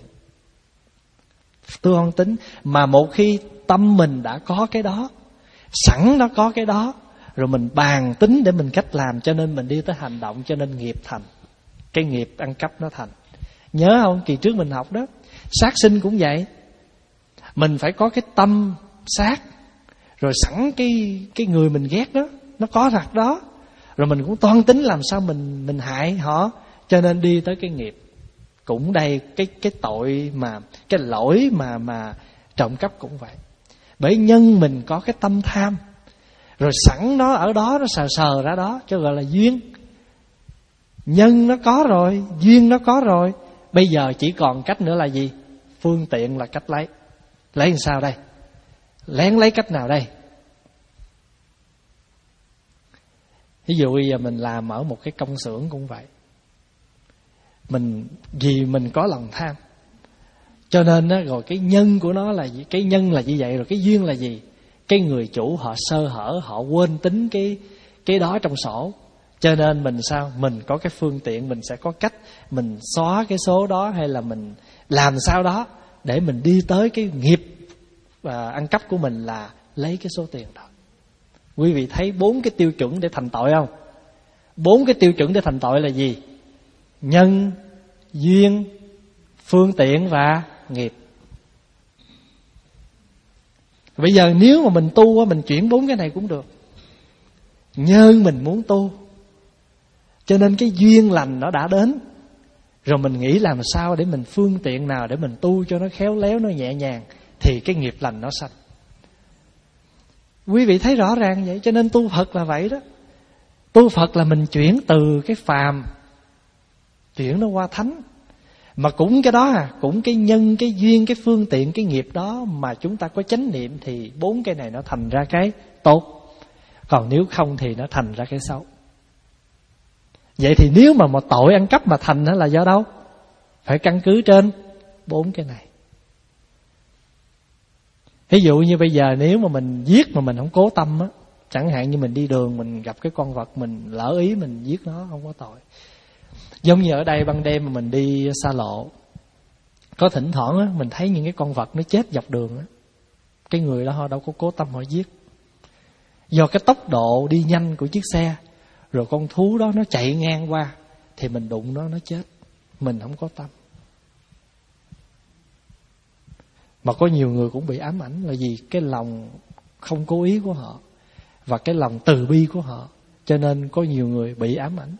Speaker 1: Toan tính. Mà một khi tâm mình đã có cái đó, sẵn nó có cái đó, rồi mình bàn tính để mình cách làm, cho nên mình đi tới hành động, cho nên nghiệp thành. Cái nghiệp ăn cắp nó thành. Nhớ không? Kỳ trước mình học đó. Sát sinh cũng vậy. Mình phải có cái tâm sát, rồi sẵn cái cái người mình ghét đó, nó có thật đó, rồi mình cũng toan tính làm sao mình mình hại họ, cho nên đi tới cái nghiệp. Cũng đây cái cái tội mà cái lỗi mà mà trộm cắp cũng vậy. Bởi nhân mình có cái tâm tham, rồi sẵn nó ở đó, nó sờ sờ ra đó, cho gọi là duyên. Nhân nó có rồi, duyên nó có rồi. Bây giờ chỉ còn cách nữa là gì? Phương tiện là cách lấy. Lấy làm sao đây? Lén lấy cách nào đây? Ví dụ bây giờ mình làm ở một cái công xưởng cũng vậy. Mình vì mình có lòng tham, cho nên á, rồi cái nhân của nó là gì? Cái nhân là như vậy, rồi cái duyên là gì? Cái người chủ họ sơ hở, họ quên tính cái cái đó trong sổ. Cho nên mình sao? Mình có cái phương tiện, mình sẽ có cách mình xóa cái số đó, hay là mình làm sao đó để mình đi tới cái nghiệp và ăn cắp của mình là lấy cái số tiền đó. Quý vị thấy bốn cái tiêu chuẩn để thành tội không? Bốn cái tiêu chuẩn để thành tội là gì? Nhân, duyên, phương tiện và nghiệp. Bây giờ nếu mà mình tu, mình chuyển bốn cái này cũng được. Nhân mình muốn tu, cho nên cái duyên lành nó đã đến, rồi mình nghĩ làm sao để mình phương tiện nào để mình tu cho nó khéo léo, nó nhẹ nhàng, thì cái nghiệp lành nó sanh. Quý vị thấy rõ ràng vậy. Cho nên tu Phật là vậy đó. Tu Phật là mình chuyển từ cái phàm, chuyển nó qua thánh. Mà cũng cái đó à, cũng cái nhân, cái duyên, cái phương tiện, cái nghiệp đó mà chúng ta có chánh niệm, thì bốn cái này nó thành ra cái tốt. Còn nếu không thì nó thành ra cái xấu. Vậy thì nếu mà một tội ăn cắp mà thành nó là do đâu? Phải căn cứ trên bốn cái này. Ví dụ như bây giờ nếu mà mình giết mà mình không cố tâm á, chẳng hạn như mình đi đường mình gặp cái con vật, mình lỡ ý mình giết nó, không có tội. Giống như ở đây ban đêm mà mình đi xa lộ, có thỉnh thoảng á, mình thấy những cái con vật nó chết dọc đường á, cái người đó họ đâu có cố tâm họ giết. Do cái tốc độ đi nhanh của chiếc xe, rồi con thú đó nó chạy ngang qua, thì mình đụng nó, nó chết. Mình không có tâm. Mà có nhiều người cũng bị ám ảnh là vì cái lòng không cố ý của họ và cái lòng từ bi của họ, cho nên có nhiều người bị ám ảnh.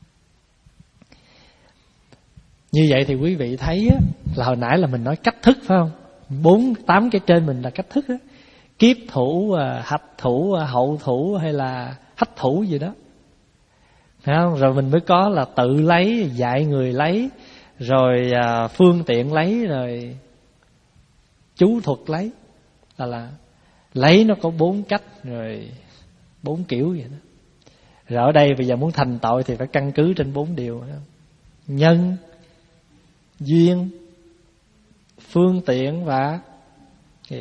Speaker 1: Như vậy thì quý vị thấy á, là hồi nãy là mình nói cách thức phải không? Bốn, tám cái trên mình là cách thức á. Kiếp thủ, hạch thủ, hậu thủ hay là hách thủ gì đó. Phải không? Rồi mình mới có là tự lấy, dạy người lấy, rồi phương tiện lấy, rồi chú thuật lấy. Là là lấy nó có bốn cách, rồi bốn kiểu vậy đó. Rồi ở đây bây giờ muốn thành tội thì phải căn cứ trên bốn điều. Nhân, duyên, phương tiện và nghiệp.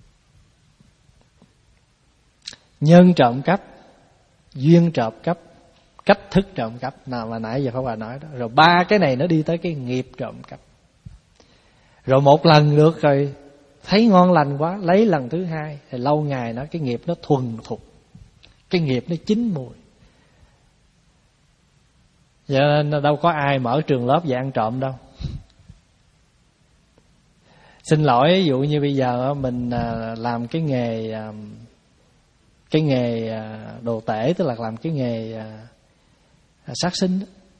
Speaker 1: Nhân trộm cắp, duyên trộm cắp, cách thức trộm cắp. Nào mà nãy giờ Pháp Hòa nói đó. Rồi ba cái này nó đi tới cái nghiệp trộm cắp. Rồi một lần được rồi, thấy ngon lành quá, lấy lần thứ hai, thì lâu ngày nó cái nghiệp nó thuần thục, cái nghiệp nó chín mùi. Cho nên đâu có ai mở trường lớp về ăn trộm đâu. Xin lỗi, ví dụ như bây giờ mình làm cái nghề cái nghề đồ tể, tức là làm cái nghề sát sinh,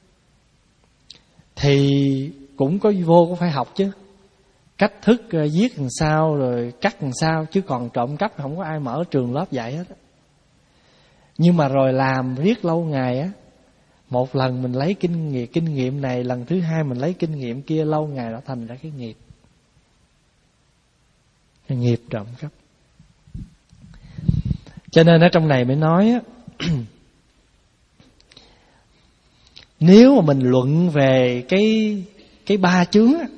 Speaker 1: thì cũng có vô cũng phải học chứ. Cách thức giết làm sao, rồi cắt làm sao, chứ còn trộm cắp không có ai mở trường lớp dạy hết. Nhưng mà rồi làm riết lâu ngày á, một lần mình lấy kinh nghiệm kinh nghiệm này, lần thứ hai mình lấy kinh nghiệm kia, lâu ngày nó thành ra cái nghiệp. Cái nghiệp trộm cắp. Cho nên ở trong này mới nói á, nếu mà mình luận về cái cái ba chướng á,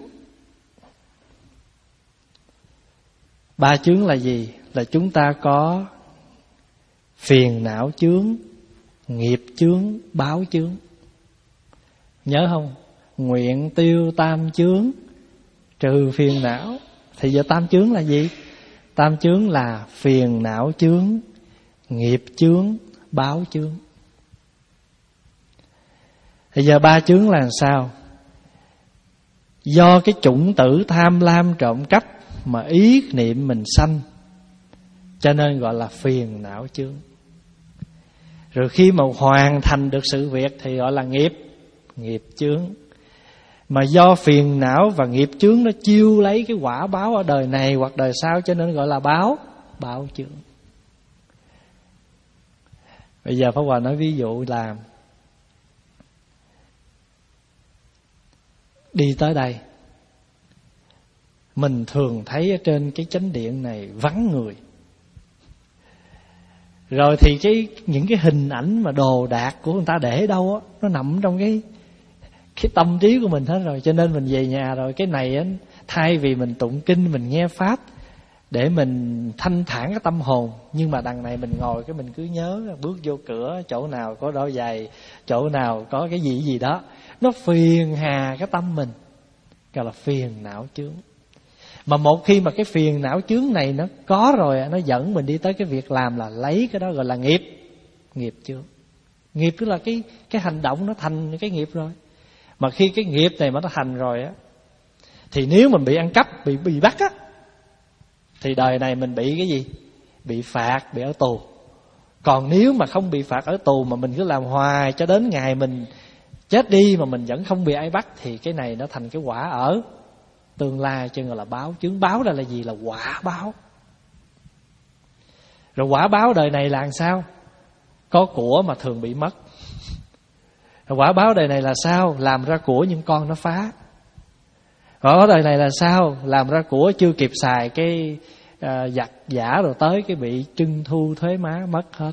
Speaker 1: ba chướng là gì? Là chúng ta có phiền não chướng, nghiệp chướng, báo chướng. Nhớ không? Nguyện tiêu tam chướng, trừ phiền não. Thì giờ tam chướng là gì? Tam chướng là phiền não chướng, nghiệp chướng, báo chướng. Thì giờ ba chướng là sao? Do cái chủng tử tham lam trộm cắp mà ý niệm mình sanh, cho nên gọi là phiền não chướng. Rồi khi mà hoàn thành được sự việc thì gọi là nghiệp, nghiệp chướng. Mà do phiền não và nghiệp chướng nó chiêu lấy cái quả báo ở đời này hoặc đời sau, cho nên gọi là báo, báo chướng. Bây giờ Pháp Hòa nói ví dụ là đi tới đây, mình thường thấy ở trên cái chánh điện này vắng người. Rồi thì cái những cái hình ảnh mà đồ đạc của người ta để đâu á, nó nằm trong cái cái tâm trí của mình hết rồi. Cho nên mình về nhà rồi cái này á, thay vì mình tụng kinh, mình nghe pháp để mình thanh thản cái tâm hồn, nhưng mà đằng này mình ngồi cái mình cứ nhớ bước vô cửa chỗ nào có đôi giày, chỗ nào có cái gì gì đó, nó phiền hà cái tâm mình, gọi là phiền não chướng. Mà một khi mà cái phiền não chướng này nó có rồi, nó dẫn mình đi tới cái việc làm là lấy cái đó gọi là nghiệp, nghiệp chướng. Nghiệp tức là cái cái hành động nó thành cái nghiệp rồi. Mà khi cái nghiệp này mà nó thành rồi á, thì nếu mình bị ăn cắp, bị bị bắt á, thì đời này mình bị cái gì? Bị phạt, bị ở tù. Còn nếu mà không bị phạt ở tù mà mình cứ làm hoài cho đến ngày mình chết đi mà mình vẫn không bị ai bắt, thì cái này nó thành cái quả ở tương lai, cho gọi là báo chướng. Báo ra là gì? Là quả báo. Rồi quả báo đời này là làm sao? Có của mà thường bị mất. Rồi quả báo đời này là sao? Làm ra của nhưng con nó phá. Ở đời này là sao? Làm ra của chưa kịp xài cái uh, giặt giả rồi tới cái bị trưng thu thuế má mất hết.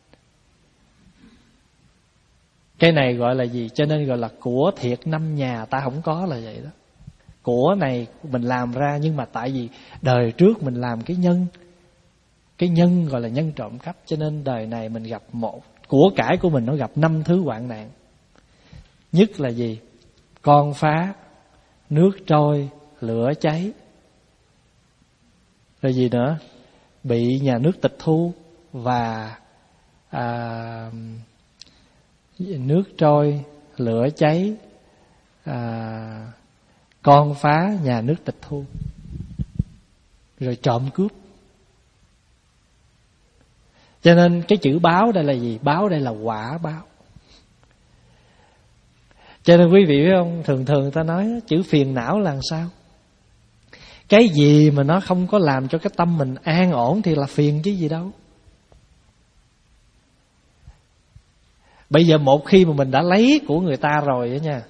Speaker 1: Cái này gọi là gì? Cho nên gọi là của thiệt năm nhà ta không có là vậy đó. Của này mình làm ra, nhưng mà tại vì đời trước mình làm cái nhân, cái nhân gọi là nhân trộm cắp, cho nên đời này mình gặp một của cải của mình nó gặp năm thứ hoạn nạn. Nhất là gì? Con phá, nước trôi, lửa cháy. Rồi gì nữa? Bị nhà nước tịch thu và à, nước trôi, lửa cháy, à, con phá, nhà nước tịch thu, rồi trộm cướp. Cho nên cái chữ báo đây là gì? Báo đây là quả báo. Cho nên quý vị biết không, thường thường người ta nói chữ phiền não là làm sao? Cái gì mà nó không có làm cho cái tâm mình an ổn thì là phiền chứ gì đâu. Bây giờ một khi mà mình đã lấy của người ta rồi đó nha,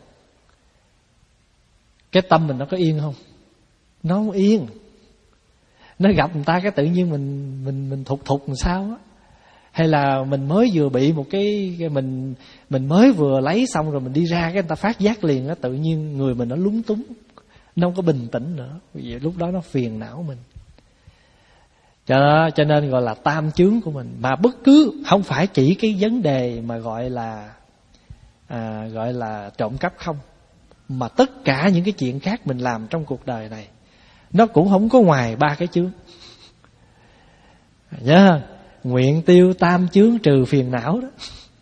Speaker 1: cái tâm mình nó có yên không? Nó không yên. Nó gặp người ta cái tự nhiên mình mình mình thục thục làm sao á. Hay là mình mới vừa bị một cái, cái mình mình mới vừa lấy xong rồi mình đi ra cái người ta phát giác liền á, tự nhiên người mình nó lúng túng, nó không có bình tĩnh nữa. Vì vậy lúc đó nó phiền não mình. Cho, cho nên gọi là tam chướng của mình. Mà bất cứ không phải chỉ cái vấn đề mà gọi là à, gọi là trộm cắp không, mà tất cả những cái chuyện khác mình làm trong cuộc đời này nó cũng không có ngoài ba cái chướng. Nhớ không? Nguyện tiêu tam chướng trừ phiền não đó,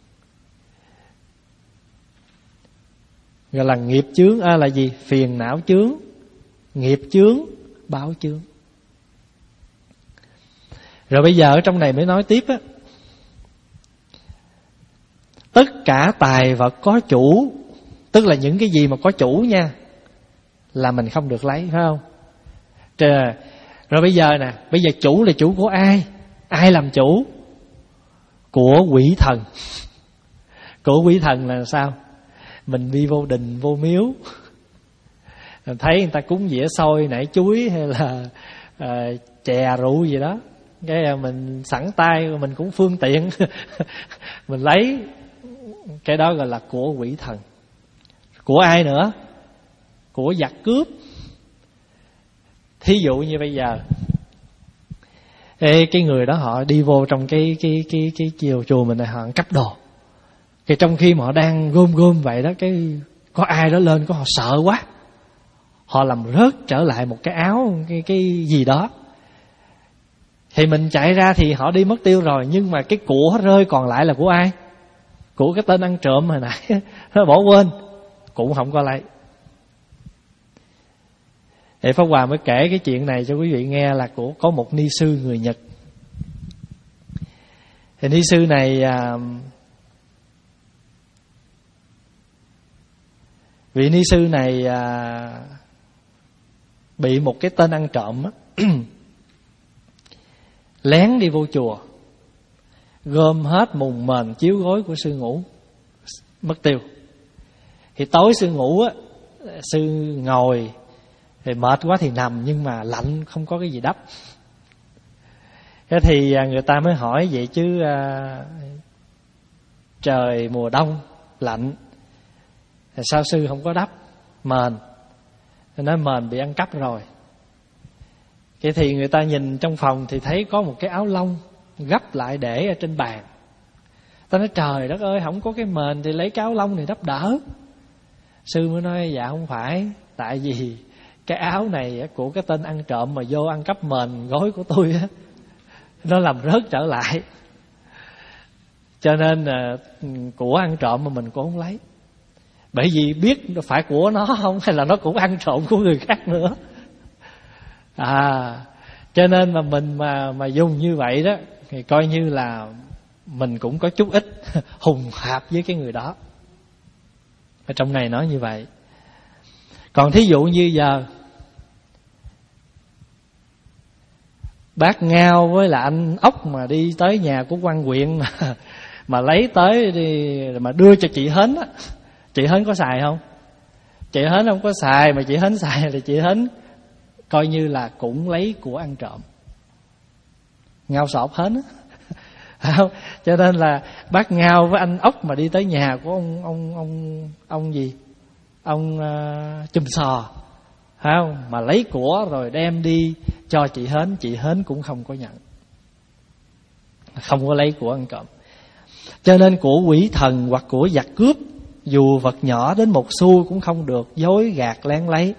Speaker 1: gọi là nghiệp chướng. À, là gì? Phiền não chướng, nghiệp chướng, báo chướng. Rồi bây giờ ở trong này mới nói tiếp á, tất cả tài vật có chủ, tức là những cái gì mà có chủ nha, là mình không được lấy, phải không? Rồi bây giờ nè, bây giờ chủ là chủ của ai? Ai làm chủ? Của quỷ thần. Của quỷ thần là sao? Mình đi vô đình, vô miếu, mình thấy người ta cúng dĩa xôi, nải chuối hay là uh, chè rượu gì đó, cái mình sẵn tay, mình cũng phương tiện mình lấy. Cái đó gọi là của quỷ thần. Của ai nữa? Của giặc cướp. Thí dụ như bây giờ Ê, cái người đó họ đi vô trong cái cái cái cái chiều chùa mình này, họ cắp đồ. Cái trong khi mà họ đang gom gom vậy đó, cái có ai đó lên, có họ sợ quá, họ làm rớt trở lại một cái áo, cái cái gì đó, thì mình chạy ra thì họ đi mất tiêu rồi. Nhưng mà cái của rơi còn lại là của ai? Của cái tên ăn trộm hồi nãy nó bỏ quên, cũng không có lấy. Để Pháp Hòa mới kể cái chuyện này cho quý vị nghe, là của có một ni sư người Nhật. Thì ni sư này à, vị ni sư này à, bị một cái tên ăn trộm á, lén đi vô chùa, gom hết mùng mền chiếu gối của sư ngủ, mất tiêu. Thì tối sư ngủ á, sư ngồi thì mệt quá thì nằm, nhưng mà lạnh không có cái gì đắp. Thế thì người ta mới hỏi vậy chứ à, trời mùa đông lạnh, sao sư không có đắp mền? Nói mền bị ăn cắp rồi. Vậy thì người ta nhìn trong phòng thì thấy có một cái áo lông gấp lại để ở trên bàn. Ta nói trời đất ơi, không có cái mền thì lấy cái áo lông này đắp đỡ. Sư mới nói dạ không phải, tại vì cái áo này của cái tên ăn trộm mà vô ăn cắp mền gối của tôi á, nó làm rớt trở lại, cho nên là của ăn trộm mà mình cũng không lấy. Bởi vì biết phải của nó không, hay là nó cũng ăn trộm của người khác nữa. À, cho nên mà mình mà mà dùng như vậy đó thì coi như là mình cũng có chút ít hùng hạp với cái người đó. Ở trong này nói như vậy. Còn thí dụ như giờ bác Ngao với là anh Ốc mà đi tới nhà của quan huyện mà, mà lấy tới đi mà đưa cho chị Hến á, chị Hến có xài không? Chị Hến không có xài, mà chị Hến xài thì chị Hến coi như là cũng lấy của ăn trộm. Ngao sọt Hến á. Cho nên là bác Ngao với anh Ốc mà đi tới nhà của ông ông ông ông gì, ông uh, Chùm Sò, không, mà lấy của rồi đem đi cho chị Hến, chị Hến cũng không có nhận, không có lấy của ăn trộm. Cho nên của quỷ thần hoặc của giặc cướp, dù vật nhỏ đến một xu cũng không được dối gạt lén lấy.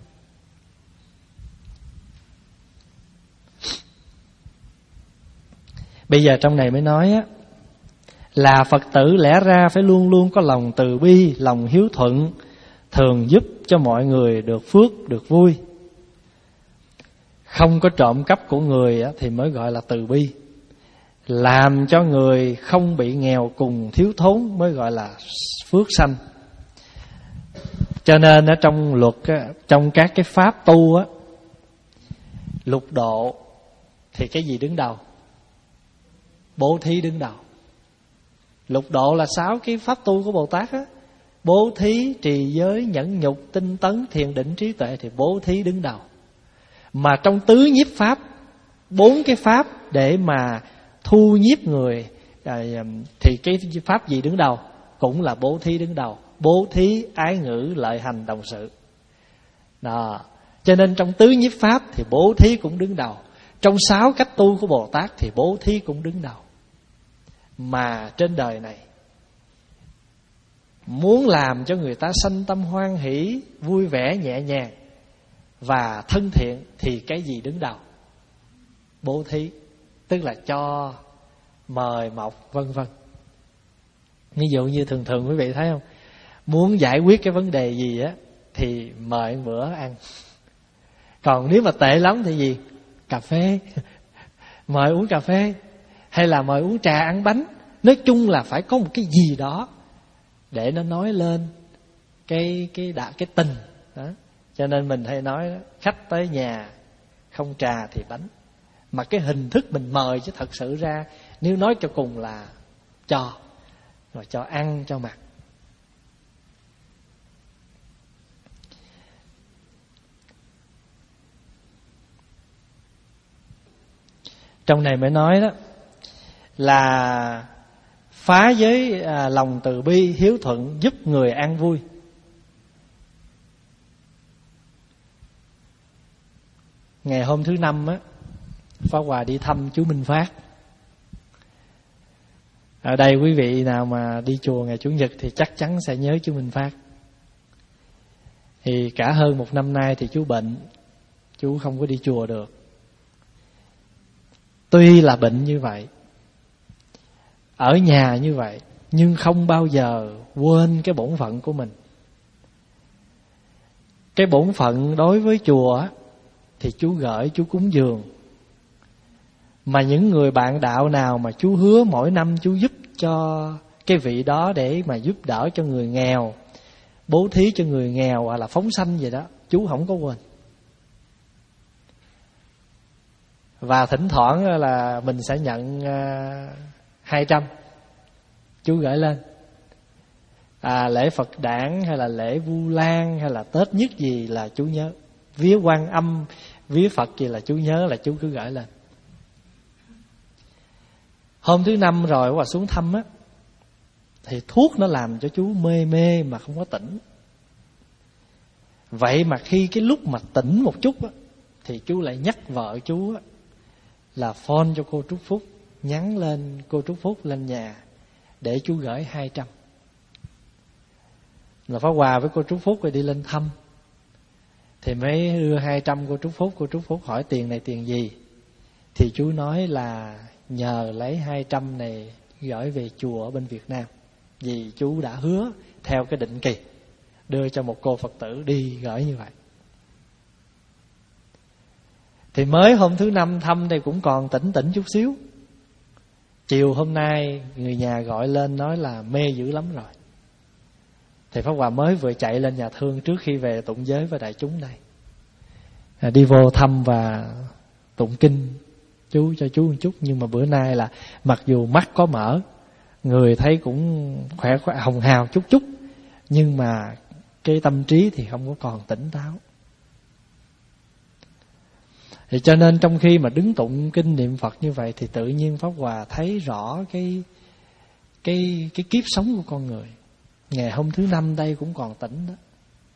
Speaker 1: Bây giờ trong này mới nói á, là Phật tử lẽ ra phải luôn luôn có lòng từ bi, lòng hiếu thuận, thường giúp cho mọi người được phước, được vui. Không có trộm cắp của người á, thì mới gọi là từ bi. Làm cho người không bị nghèo cùng thiếu thốn mới gọi là phước sanh. Cho nên ở trong luật á, trong các cái pháp tu á, lục độ thì cái gì đứng đầu? Bố thí đứng đầu. Lục độ là sáu cái pháp tu của Bồ Tát á. Bố thí, trì giới, nhẫn nhục, tinh tấn, thiền định, trí tuệ thì bố thí đứng đầu. Mà trong tứ nhiếp pháp, bốn cái pháp để mà thu nhiếp người thì cái pháp gì đứng đầu? Cũng là bố thí đứng đầu. Bố thí, ái ngữ, lợi hành, đồng sự. Đó. Cho nên trong tứ nhiếp pháp thì bố thí cũng đứng đầu. Trong sáu cách tu của Bồ Tát thì bố thí cũng đứng đầu. Mà trên đời này muốn làm cho người ta sanh tâm hoan hỷ, vui vẻ, nhẹ nhàng và thân thiện thì cái gì đứng đầu? Bố thí, tức là cho, mời mọc, vân vân. Ví dụ như thường thường quý vị thấy không, muốn giải quyết cái vấn đề gì á thì mời bữa ăn. Còn nếu mà tệ lắm thì gì? Cà phê. Mời uống cà phê, hay là mời uống trà, ăn bánh. Nói chung là phải có một cái gì đó để nó nói lên cái cái đã cái tình đó. Cho nên mình hay nói đó, khách tới nhà không trà thì bánh. Mà cái hình thức mình mời chứ thật sự ra nếu nói cho cùng là cho, rồi cho ăn, cho mặc. Trong này mới nói đó là phá giới à, lòng từ bi, hiếu thuận, giúp người an vui. Ngày hôm thứ năm á, Pháp Hòa đi thăm chú Minh Phát. Ở đây quý vị nào mà đi chùa ngày Chủ nhật thì chắc chắn sẽ nhớ chú Minh Phát. Thì cả hơn một năm nay thì chú bệnh, chú không có đi chùa được. Tuy là bệnh như vậy, ở nhà như vậy, nhưng không bao giờ quên cái bổn phận của mình. Cái bổn phận đối với chùa thì chú gửi, chú cúng dường. Mà những người bạn đạo nào mà chú hứa mỗi năm chú giúp cho cái vị đó để mà giúp đỡ cho người nghèo, bố thí cho người nghèo hoặc là phóng sanh gì đó, chú không có quên. Và thỉnh thoảng là mình sẽ nhận hai trăm, chú gửi lên. À, lễ Phật đản hay là lễ Vu Lan hay là Tết nhất gì là chú nhớ. Vía Quan Âm, vía Phật gì là chú nhớ, là chú cứ gửi lên. Hôm thứ năm rồi qua xuống thăm á, thì thuốc nó làm cho chú mê mê mà không có tỉnh. Vậy mà khi cái lúc mà tỉnh một chút á, thì chú lại nhắc vợ chú á, là phone cho cô Trúc Phúc, nhắn lên cô Trúc Phúc lên nhà để chú gửi hai trăm. Là Pháp Hòa với cô Trúc Phúc rồi đi lên thăm, thì mới đưa hai trăm cô Trúc Phúc. Cô Trúc Phúc hỏi tiền này tiền gì, thì chú nói là nhờ lấy hai trăm này gửi về chùa ở bên Việt Nam, vì chú đã hứa theo cái định kỳ đưa cho một cô Phật tử đi gửi như vậy. Thì mới hôm thứ năm thăm thì cũng còn tỉnh tỉnh chút xíu. Chiều hôm nay người nhà gọi lên nói là mê dữ lắm rồi. Thì Pháp Hòa mới vừa chạy lên nhà thương trước khi về tụng giới với đại chúng này, à, đi vô thăm và tụng kinh chú cho chú một chút. Nhưng mà bữa nay là mặc dù mắt có mở, người thấy cũng khỏe khỏe hồng hào chút chút, nhưng mà cái tâm trí thì không có còn tỉnh táo. Thì cho nên trong khi mà đứng tụng kinh niệm Phật như vậy, thì tự nhiên Pháp Hòa thấy rõ cái cái cái kiếp sống của con người. Ngày hôm thứ năm đây cũng còn tỉnh đó,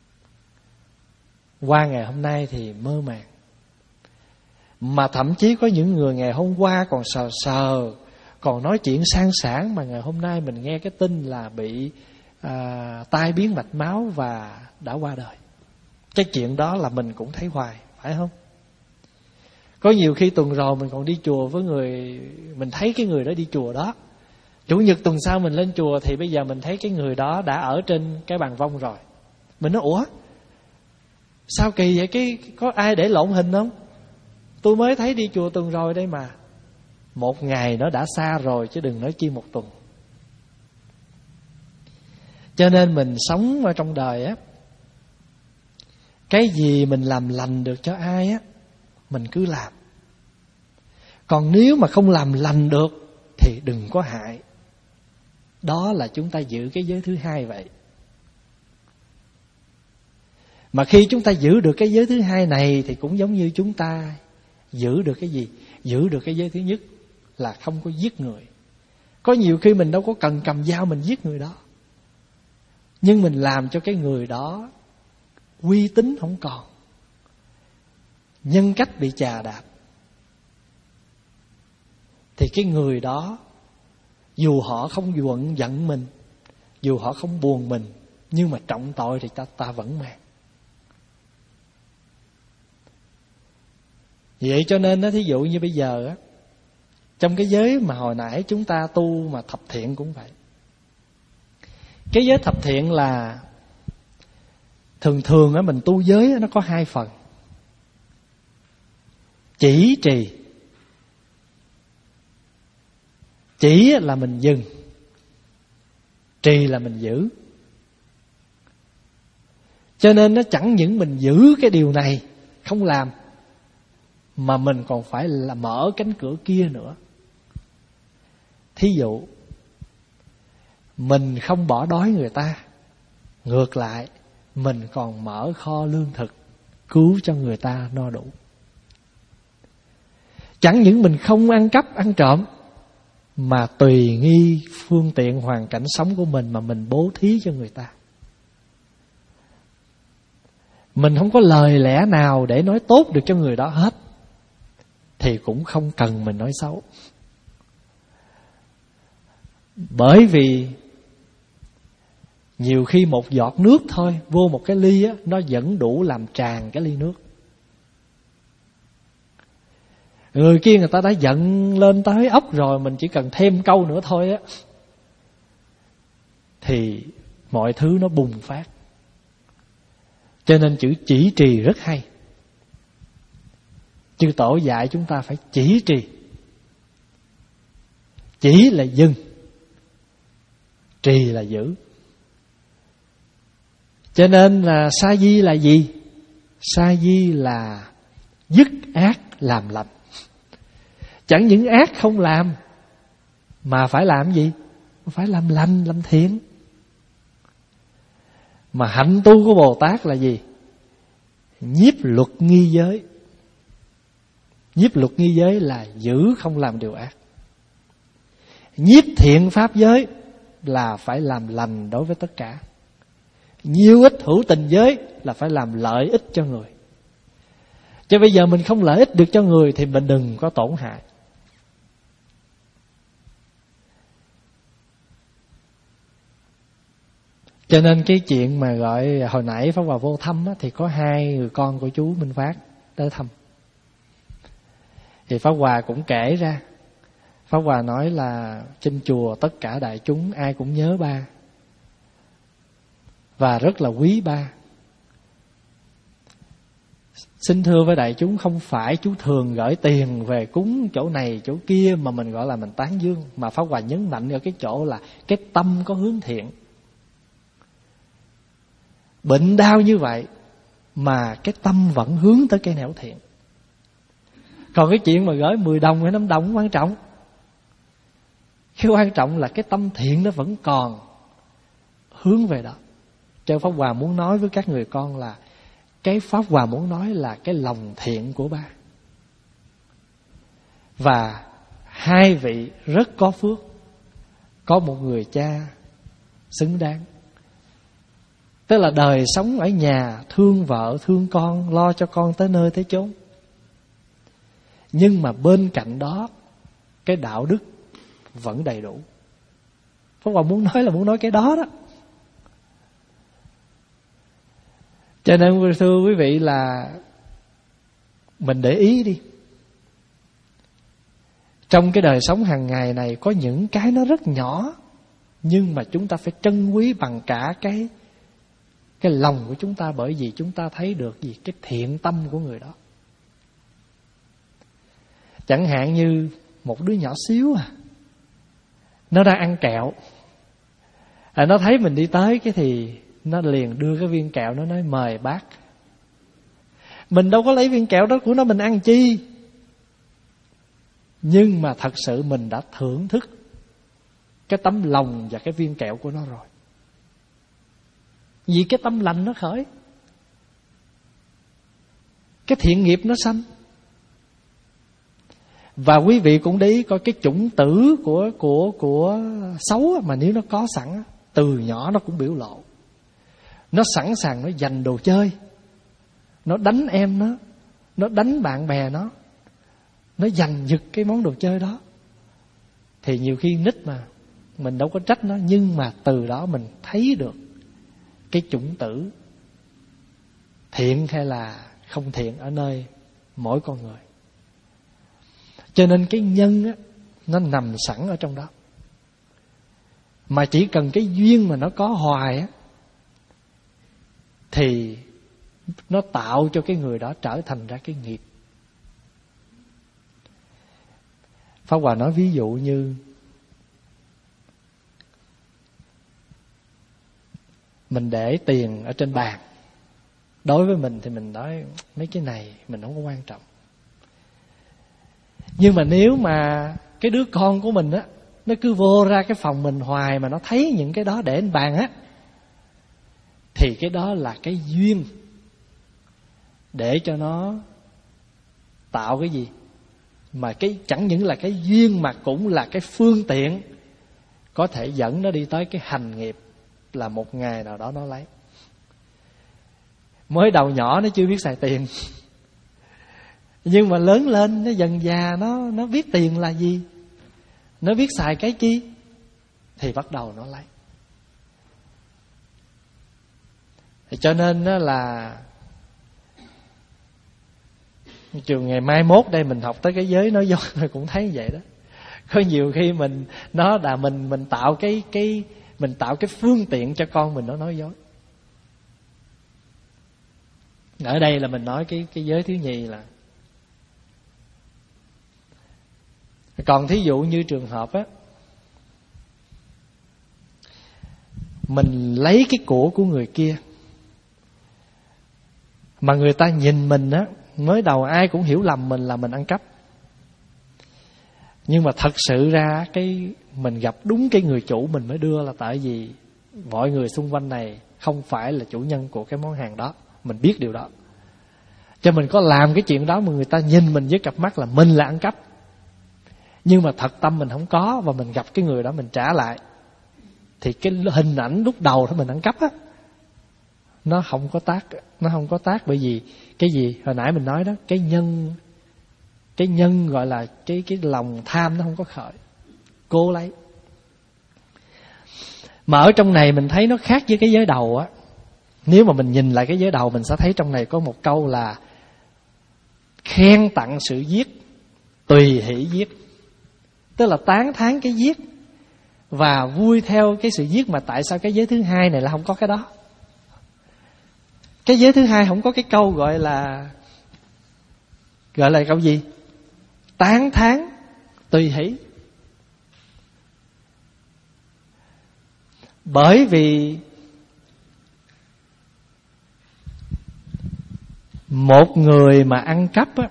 Speaker 1: qua ngày hôm nay thì mơ màng. Mà thậm chí có những người ngày hôm qua còn sờ sờ, còn nói chuyện sang sảng, mà ngày hôm nay mình nghe cái tin là bị à, tai biến mạch máu và đã qua đời. Cái chuyện đó là mình cũng thấy hoài, phải không? Có nhiều khi tuần rồi mình còn đi chùa với người, mình thấy cái người đó đi chùa đó, Chủ nhật tuần sau mình lên chùa thì bây giờ mình thấy cái người đó đã ở trên cái bàn vong rồi. Mình nói ủa sao kỳ vậy, cái có ai để lộn hình không? Tôi mới thấy đi chùa tuần rồi đây mà. Một ngày nó đã xa rồi chứ đừng nói chi một tuần. Cho nên mình sống ở trong đời á, cái gì mình làm lành được cho ai á, mình cứ làm. Còn nếu mà không làm lành được thì đừng có hại. Đó là chúng ta giữ cái giới thứ hai vậy. Mà khi chúng ta giữ được cái giới thứ hai này thì cũng giống như chúng ta giữ được cái gì? Giữ được cái giới thứ nhất là không có giết người. Có nhiều khi mình đâu có cần cầm dao mình giết người đó, nhưng mình làm cho cái người đó uy tín không còn, nhân cách bị chà đạp, thì cái người đó dù họ không giận giận mình, dù họ không buồn mình, nhưng mà trọng tội thì ta, ta vẫn mang. Vậy cho nên đó, thí dụ như bây giờ á, trong cái giới mà hồi nãy chúng ta tu mà thập thiện cũng vậy. Cái giới thập thiện là thường thường á, mình tu giới á, nó có hai phần: chỉ trì. Chỉ là mình dừng, trì là mình giữ. Cho nên nó chẳng những mình giữ cái điều này không làm, mà mình còn phải là mở cánh cửa kia nữa. Thí dụ mình không bỏ đói người ta, ngược lại mình còn mở kho lương thực cứu cho người ta no đủ. Chẳng những mình không ăn cắp ăn trộm, mà tùy nghi phương tiện hoàn cảnh sống của mình mà mình bố thí cho người ta. Mình không có lời lẽ nào để nói tốt được cho người đó hết, thì cũng không cần mình nói xấu. Bởi vì nhiều khi một giọt nước thôi vô một cái ly á, nó vẫn đủ làm tràn cái ly nước. Người kia người ta đã giận lên tới ốc rồi, mình chỉ cần thêm câu nữa thôi á, thì mọi thứ nó bùng phát. Cho nên chữ chỉ trì rất hay. Chư tổ dạy chúng ta phải chỉ trì. Chỉ là dừng, trì là giữ. Cho nên là sa di là gì? Sa di là dứt ác làm lành. Chẳng những ác không làm, mà phải làm gì? Phải làm lành, làm thiện. Mà hạnh tu của Bồ Tát là gì? Nhiếp luật nghi giới. Nhiếp luật nghi giới là giữ không làm điều ác. Nhiếp thiện pháp giới là phải làm lành đối với tất cả. Nhiêu ích hữu tình giới là phải làm lợi ích cho người. Chứ bây giờ mình không lợi ích được cho người thì mình đừng có tổn hại. Cho nên cái chuyện mà gọi hồi nãy Pháp Hòa vô thăm á, thì có hai người con của chú Minh Phát tới thăm. Thì Pháp Hòa cũng kể ra. Pháp Hòa nói là trên chùa tất cả đại chúng ai cũng nhớ ba và rất là quý ba. Xin thưa với đại chúng, không phải chú thường gửi tiền về cúng chỗ này chỗ kia mà mình gọi là mình tán dương. Mà Pháp Hòa nhấn mạnh ở cái chỗ là cái tâm có hướng thiện. Bệnh đau như vậy mà cái tâm vẫn hướng tới cái nẻo thiện. Còn cái chuyện mà gửi mười đồng hay năm đồng không quan trọng. Cái quan trọng là cái tâm thiện nó vẫn còn hướng về đó. Cho Pháp Hòa muốn nói với các người con là cái Pháp Hòa muốn nói là cái lòng thiện của ba. Và hai vị rất có phước, có một người cha xứng đáng. Tức là đời sống ở nhà, thương vợ, thương con, lo cho con tới nơi tới chốn. Nhưng mà bên cạnh đó, cái đạo đức vẫn đầy đủ. Pháp Hòa muốn nói là muốn nói cái đó đó. Cho nên thưa quý vị là mình để ý đi. Trong cái đời sống hàng ngày này có những cái nó rất nhỏ, nhưng mà chúng ta phải trân quý bằng cả cái cái lòng của chúng ta, bởi vì chúng ta thấy được gì? Cái thiện tâm của người đó. Chẳng hạn như một đứa nhỏ xíu à, nó đang ăn kẹo, à, nó thấy mình đi tới cái thì nó liền đưa cái viên kẹo, nó nói mời bác. Mình đâu có lấy viên kẹo đó của nó mình ăn chi. Nhưng mà thật sự mình đã thưởng thức cái tấm lòng và cái viên kẹo của nó rồi. Vì cái tâm lành nó khởi, cái thiện nghiệp nó sanh. Và quý vị cũng để ý coi cái chủng tử của của của xấu mà nếu nó có sẵn, từ nhỏ nó cũng biểu lộ. Nó sẵn sàng nó giành đồ chơi, nó đánh em nó, nó đánh bạn bè nó, nó giành giật cái món đồ chơi đó. Thì nhiều khi nít mà mình đâu có trách nó, nhưng mà từ đó mình thấy được cái chủng tử thiện hay là không thiện ở nơi mỗi con người. Cho nên cái nhân á, nó nằm sẵn ở trong đó. Mà chỉ cần cái duyên mà nó có hoài á, thì nó tạo cho cái người đó trở thành ra cái nghiệp. Pháp Hòa nói ví dụ như mình để tiền ở trên bàn. Đối với mình thì mình nói mấy cái này mình không có quan trọng. Nhưng mà nếu mà cái đứa con của mình á, nó cứ vô ra cái phòng mình hoài mà nó thấy những cái đó để trên bàn á, thì cái đó là cái duyên để cho nó tạo cái gì. Mà cái chẳng những là cái duyên mà cũng là cái phương tiện có thể dẫn nó đi tới cái hành nghiệp là một ngày nào đó nó lấy. Mới đầu nhỏ nó chưa biết xài tiền, nhưng mà lớn lên nó dần già nó nó biết tiền là gì, nó biết xài cái chi, thì bắt đầu nó lấy. Thì cho nên đó là trường ngày mai mốt đây mình học tới cái giới nói dối cũng thấy vậy đó. Có nhiều khi mình nó là mình mình tạo cái cái mình tạo cái phương tiện cho con mình nó nói dối. Ở đây là mình nói cái cái giới thứ nhì là. Còn thí dụ như trường hợp á, mình lấy cái của của người kia mà người ta nhìn mình á, mới đầu ai cũng hiểu lầm mình là mình ăn cắp. Nhưng mà thật sự ra cái mình gặp đúng cái người chủ mình mới đưa, là tại vì mọi người xung quanh này không phải là chủ nhân của cái món hàng đó. Mình biết điều đó, cho mình có làm cái chuyện đó mà người ta nhìn mình với cặp mắt là mình là ăn cắp. Nhưng mà thật tâm mình không có, và mình gặp cái người đó mình trả lại, thì cái hình ảnh lúc đầu đó mình ăn cắp á, nó không có tác, nó không có tác. Bởi vì cái gì hồi nãy mình nói đó, cái nhân, cái nhân gọi là cái cái lòng tham nó không có khởi, cố lấy. Mà ở trong này mình thấy nó khác với cái giới đầu á. Nếu mà mình nhìn lại cái giới đầu, mình sẽ thấy trong này có một câu là khen tặng sự giết, tùy hỷ giết. Tức là tán thán cái giết và vui theo cái sự giết. Mà tại sao cái giới thứ hai này là không có cái đó? Cái giới thứ hai không có cái câu gọi là Gọi là câu gì? Tán thán tùy hỷ. Bởi vì một người mà ăn cắp á,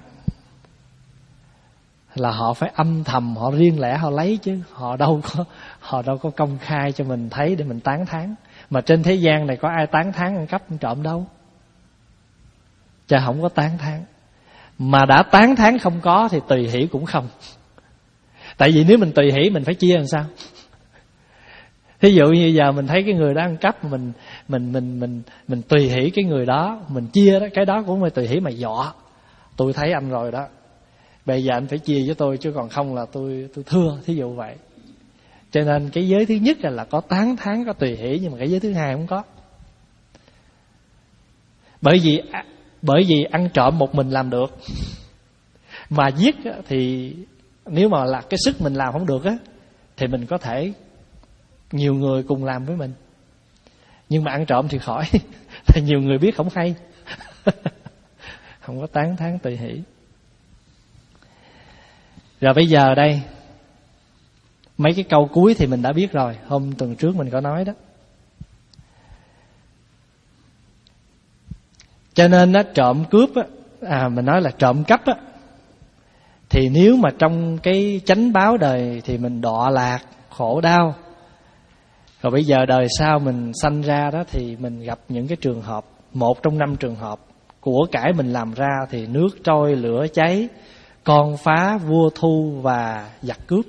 Speaker 1: là họ phải âm thầm, họ riêng lẻ họ lấy, chứ họ đâu có họ đâu có công khai cho mình thấy để mình tán thán. Mà trên thế gian này có ai tán thán ăn cắp ăn trộm đâu, chứ không có tán thán. Mà đã tán thán không có thì tùy hỷ cũng không. Tại vì nếu mình tùy hỷ mình phải chia làm sao? Thí dụ như giờ mình thấy cái người đó ăn cắp, mình mình mình mình mình tùy hỷ cái người đó, mình chia đó, cái đó cũng phải tùy hỷ mà dọa. Tôi thấy anh rồi đó, bây giờ anh phải chia với tôi, chứ còn không là tôi tôi thưa. Thí dụ vậy. Cho nên cái giới thứ nhất là, là có tán thán, có tùy hỷ, nhưng mà cái giới thứ hai không có. Bởi vì bởi vì ăn trộm một mình làm được, mà giết thì nếu mà là cái sức mình làm không được á, thì mình có thể nhiều người cùng làm với mình. Nhưng mà ăn trộm thì khỏi, tại nhiều người biết không hay. Không có tán thán tùy hỷ. Rồi bây giờ đây, mấy cái câu cuối thì mình đã biết rồi, hôm tuần trước mình có nói đó. Cho nên á, trộm cướp á, à mình nói là trộm cắp á, thì nếu mà trong cái chánh báo đời thì mình đọa lạc, khổ đau. Rồi bây giờ đời sau mình sanh ra đó, thì mình gặp những cái trường hợp, một trong năm trường hợp, của cải mình làm ra thì nước trôi lửa cháy, con phá vua thu và giặc cướp.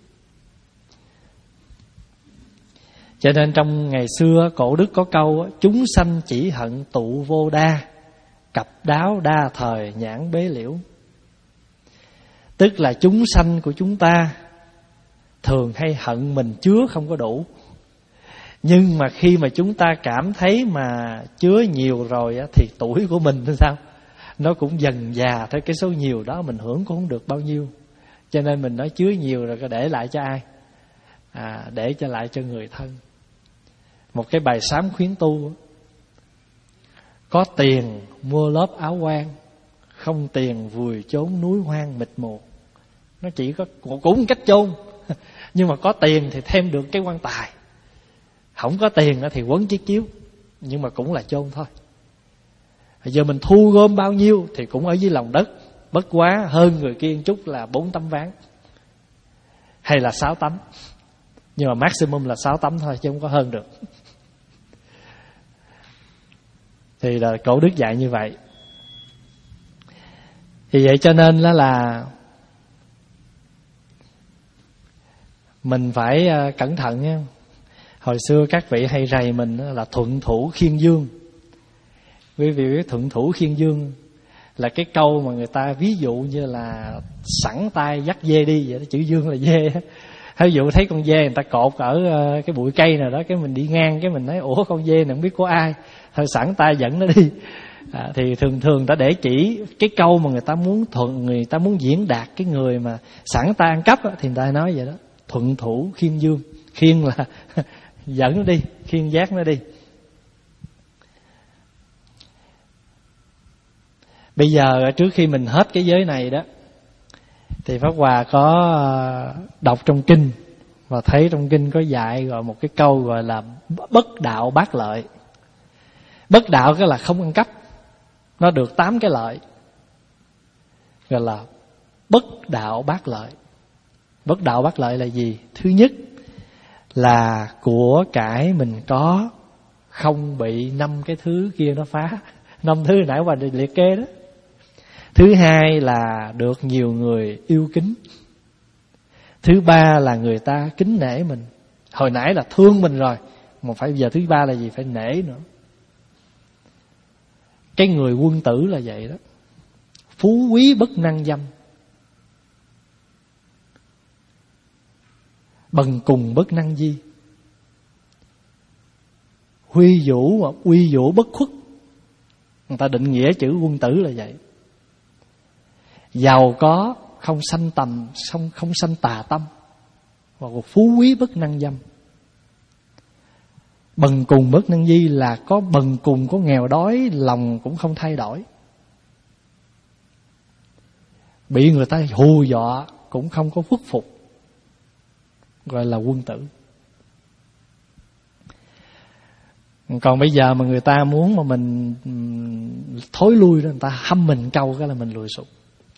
Speaker 1: Cho nên trong ngày xưa cổ đức có câu: chúng sanh chỉ hận tụ vô đa, cặp đáo đa thời nhãn bế liễu. Tức là chúng sanh của chúng ta thường hay hận mình chứa không có đủ. Nhưng mà khi mà chúng ta cảm thấy mà chứa nhiều rồi á, thì tuổi của mình thì sao? Nó cũng dần già theo cái số nhiều đó, mình hưởng cũng không được bao nhiêu. Cho nên mình nói chứa nhiều rồi có để lại cho ai? À, để cho lại cho người thân. Một cái bài sám khuyến tu: có tiền mua lớp áo quan, không tiền vùi chốn núi hoang mịt mù. Nó chỉ có cũng cách chôn, nhưng mà có tiền thì thêm được cái quan tài. Không có tiền thì quấn chiếc chiếu, nhưng mà cũng là chôn thôi. Giờ mình thu gom bao nhiêu thì cũng ở dưới lòng đất, bất quá hơn người kia một chút là bốn tấm ván hay là sáu tấm, nhưng mà maximum là sáu tấm thôi, chứ không có hơn được. Thì là cổ đức dạy như vậy. Thì vậy cho nên đó là mình phải cẩn thận nha. Hồi xưa các vị hay rầy mình là thuận thủ khiên dương. Quý vị biết thuận thủ khiên dương là cái câu mà người ta ví dụ như là sẵn tay dắt dê đi vậy đó. Chữ dương là dê. Ví dụ thấy con dê người ta cột ở cái bụi cây nào đó, cái mình đi ngang cái mình nói ủa con dê này không biết của ai, thôi sẵn tay dẫn nó đi. À, thì thường thường ta để chỉ cái câu mà người ta muốn thuận, người ta muốn diễn đạt cái người mà sẵn tay ăn cắp á, thì người ta nói vậy đó, thuận thủ khiên dương. Khiên là dẫn nó đi, khiên giác nó đi. Bây giờ trước khi mình hết cái giới này đó, thì Pháp Hòa có đọc trong kinh, và thấy trong kinh có dạy gọi một cái câu gọi là bất đạo bát lợi. Bất đạo cái là không ăn cắp, nó được tám cái lợi, gọi là bất đạo bát lợi. Bất đạo bát lợi là gì? Thứ nhất là của cải mình có không bị năm cái thứ kia nó phá, năm thứ nãy bà liệt kê đó. Thứ hai là được nhiều người yêu kính. Thứ ba là người ta kính nể mình. Hồi nãy là thương mình rồi, mà phải giờ thứ ba là gì? Phải nể nữa. Cái người quân tử là vậy đó. Phú quý bất năng dâm, bần cùng bất năng di, huy vũ mà uy vũ bất khuất. Người ta định nghĩa chữ quân tử là vậy. Giàu có không sanh tầm, không không sanh tà tâm, và phú quý bất năng dâm. Bần cùng bất năng di là có bần cùng, có nghèo đói, lòng cũng không thay đổi. Bị người ta hù dọa cũng không có khuất phục, gọi là quân tử. Còn bây giờ mà người ta muốn mà mình thối lui đó, người ta hâm mình câu cái là mình lùi sụp.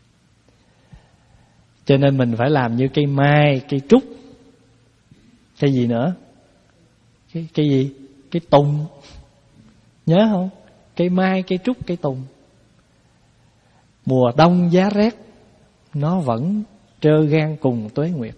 Speaker 1: Cho nên mình phải làm như cây mai, cây trúc, cây gì nữa? Cái, cái gì? Cái tùng. Nhớ không? Cây mai, cây trúc, cây tùng. Mùa đông giá rét, nó vẫn trơ gan cùng tuế nguyệt.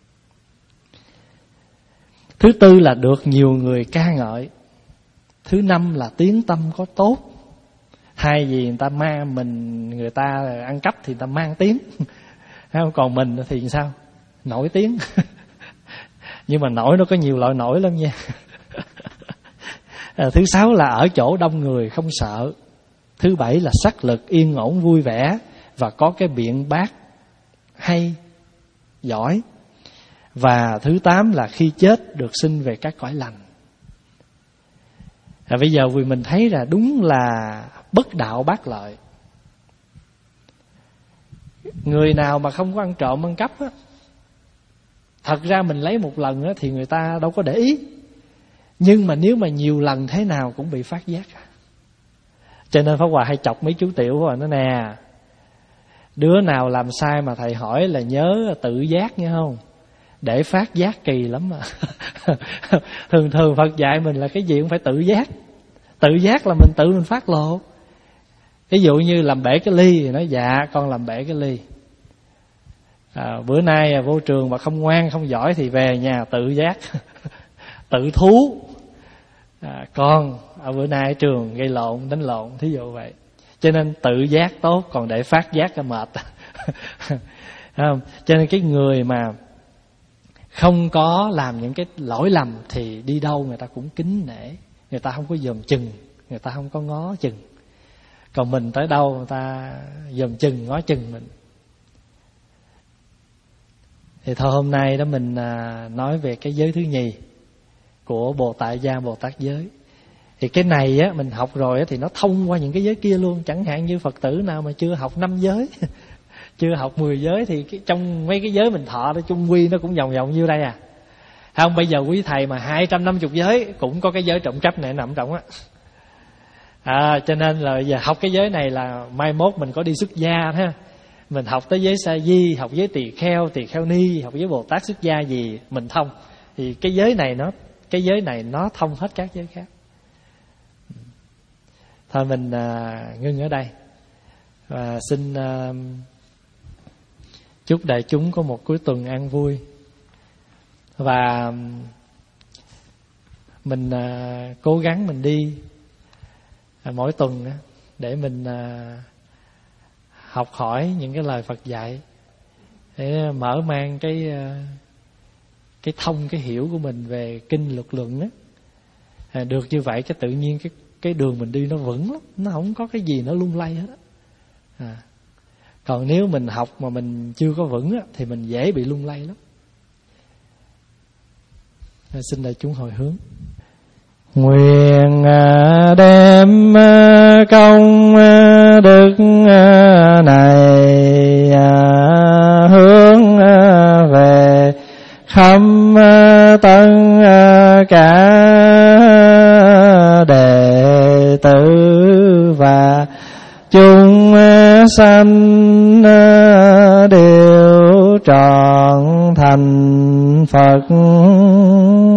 Speaker 1: Thứ tư là được nhiều người ca ngợi. Thứ năm là tiếng tâm có tốt. Hai gì người ta mang mình, người ta ăn cắp thì người ta mang tiếng. Còn mình thì sao? Nổi tiếng. Nhưng mà nổi nó có nhiều loại nổi lắm nha. Thứ sáu là ở chỗ đông người không sợ. Thứ bảy là sắc lực yên ổn vui vẻ, và có cái biện bác hay, giỏi. Và thứ tám là khi chết được sinh về các cõi lành. À, bây giờ vì mình thấy là đúng là bất đạo bát lợi. Người nào mà không có ăn trộm ăn cắp á, thật ra mình lấy một lần á, thì người ta đâu có để ý. Nhưng mà nếu mà nhiều lần thế nào cũng bị phát giác. Cho nên Pháp Hòa hay chọc mấy chú tiểu rồi, nó nè, đứa nào làm sai mà thầy hỏi là nhớ tự giác nghe không, để phát giác kỳ lắm mà. Thường thường Phật dạy mình là cái gì cũng phải tự giác. Tự giác là mình tự mình phát lộ. Ví dụ như làm bể cái ly thì nói dạ con làm bể cái ly. À, bữa nay vô trường mà không ngoan không giỏi thì về nhà tự giác. Tự thú. À, con ở bữa nay ở trường gây lộn đánh lộn, thí dụ vậy. Cho nên tự giác tốt, còn để phát giác là mệt. Không? Cho nên cái người mà không có làm những cái lỗi lầm thì đi đâu người ta cũng kính nể. Người ta không có dòm chừng, người ta không có ngó chừng. Còn mình tới đâu người ta dòm chừng, ngó chừng mình. Thì thôi hôm nay đó mình nói về cái giới thứ nhì của Bồ Tát Gia Bồ Tát giới. Thì cái này á mình học rồi á, thì nó thông qua những cái giới kia luôn. Chẳng hạn như Phật tử nào mà chưa học năm giới, chưa học mười giới, thì cái, trong mấy cái giới mình thọ đó chung quy nó cũng vòng vòng như đây à. Không, bây giờ quý thầy mà hai trăm năm mươi giới cũng có cái giới trọng chấp này nằm trọng á. À, cho nên là giờ học cái giới này là mai mốt mình có đi xuất gia ha. Mình học tới giới sa di, học giới tỳ kheo, tỳ kheo ni, học giới Bồ Tát xuất gia gì mình thông. Thì cái giới này nó cái giới này nó thông hết các giới khác. Thôi mình à, ngưng ở đây. Và xin à, chúc đại chúng có một cuối tuần an vui. Và mình à, cố gắng mình đi à, mỗi tuần á, để mình à, học hỏi những cái lời Phật dạy, để mở mang cái à, cái thông, cái hiểu của mình về kinh luật luận á. À, được như vậy cái tự nhiên cái cái đường mình đi nó vững lắm, nó không có cái gì nó lung lay hết á. À. Còn nếu mình học mà mình chưa có vững á, thì mình dễ bị lung lay lắm. À, xin đại chúng hồi hướng. Nguyện đem công đức cả đệ tử và chúng sanh đều trọn thành Phật.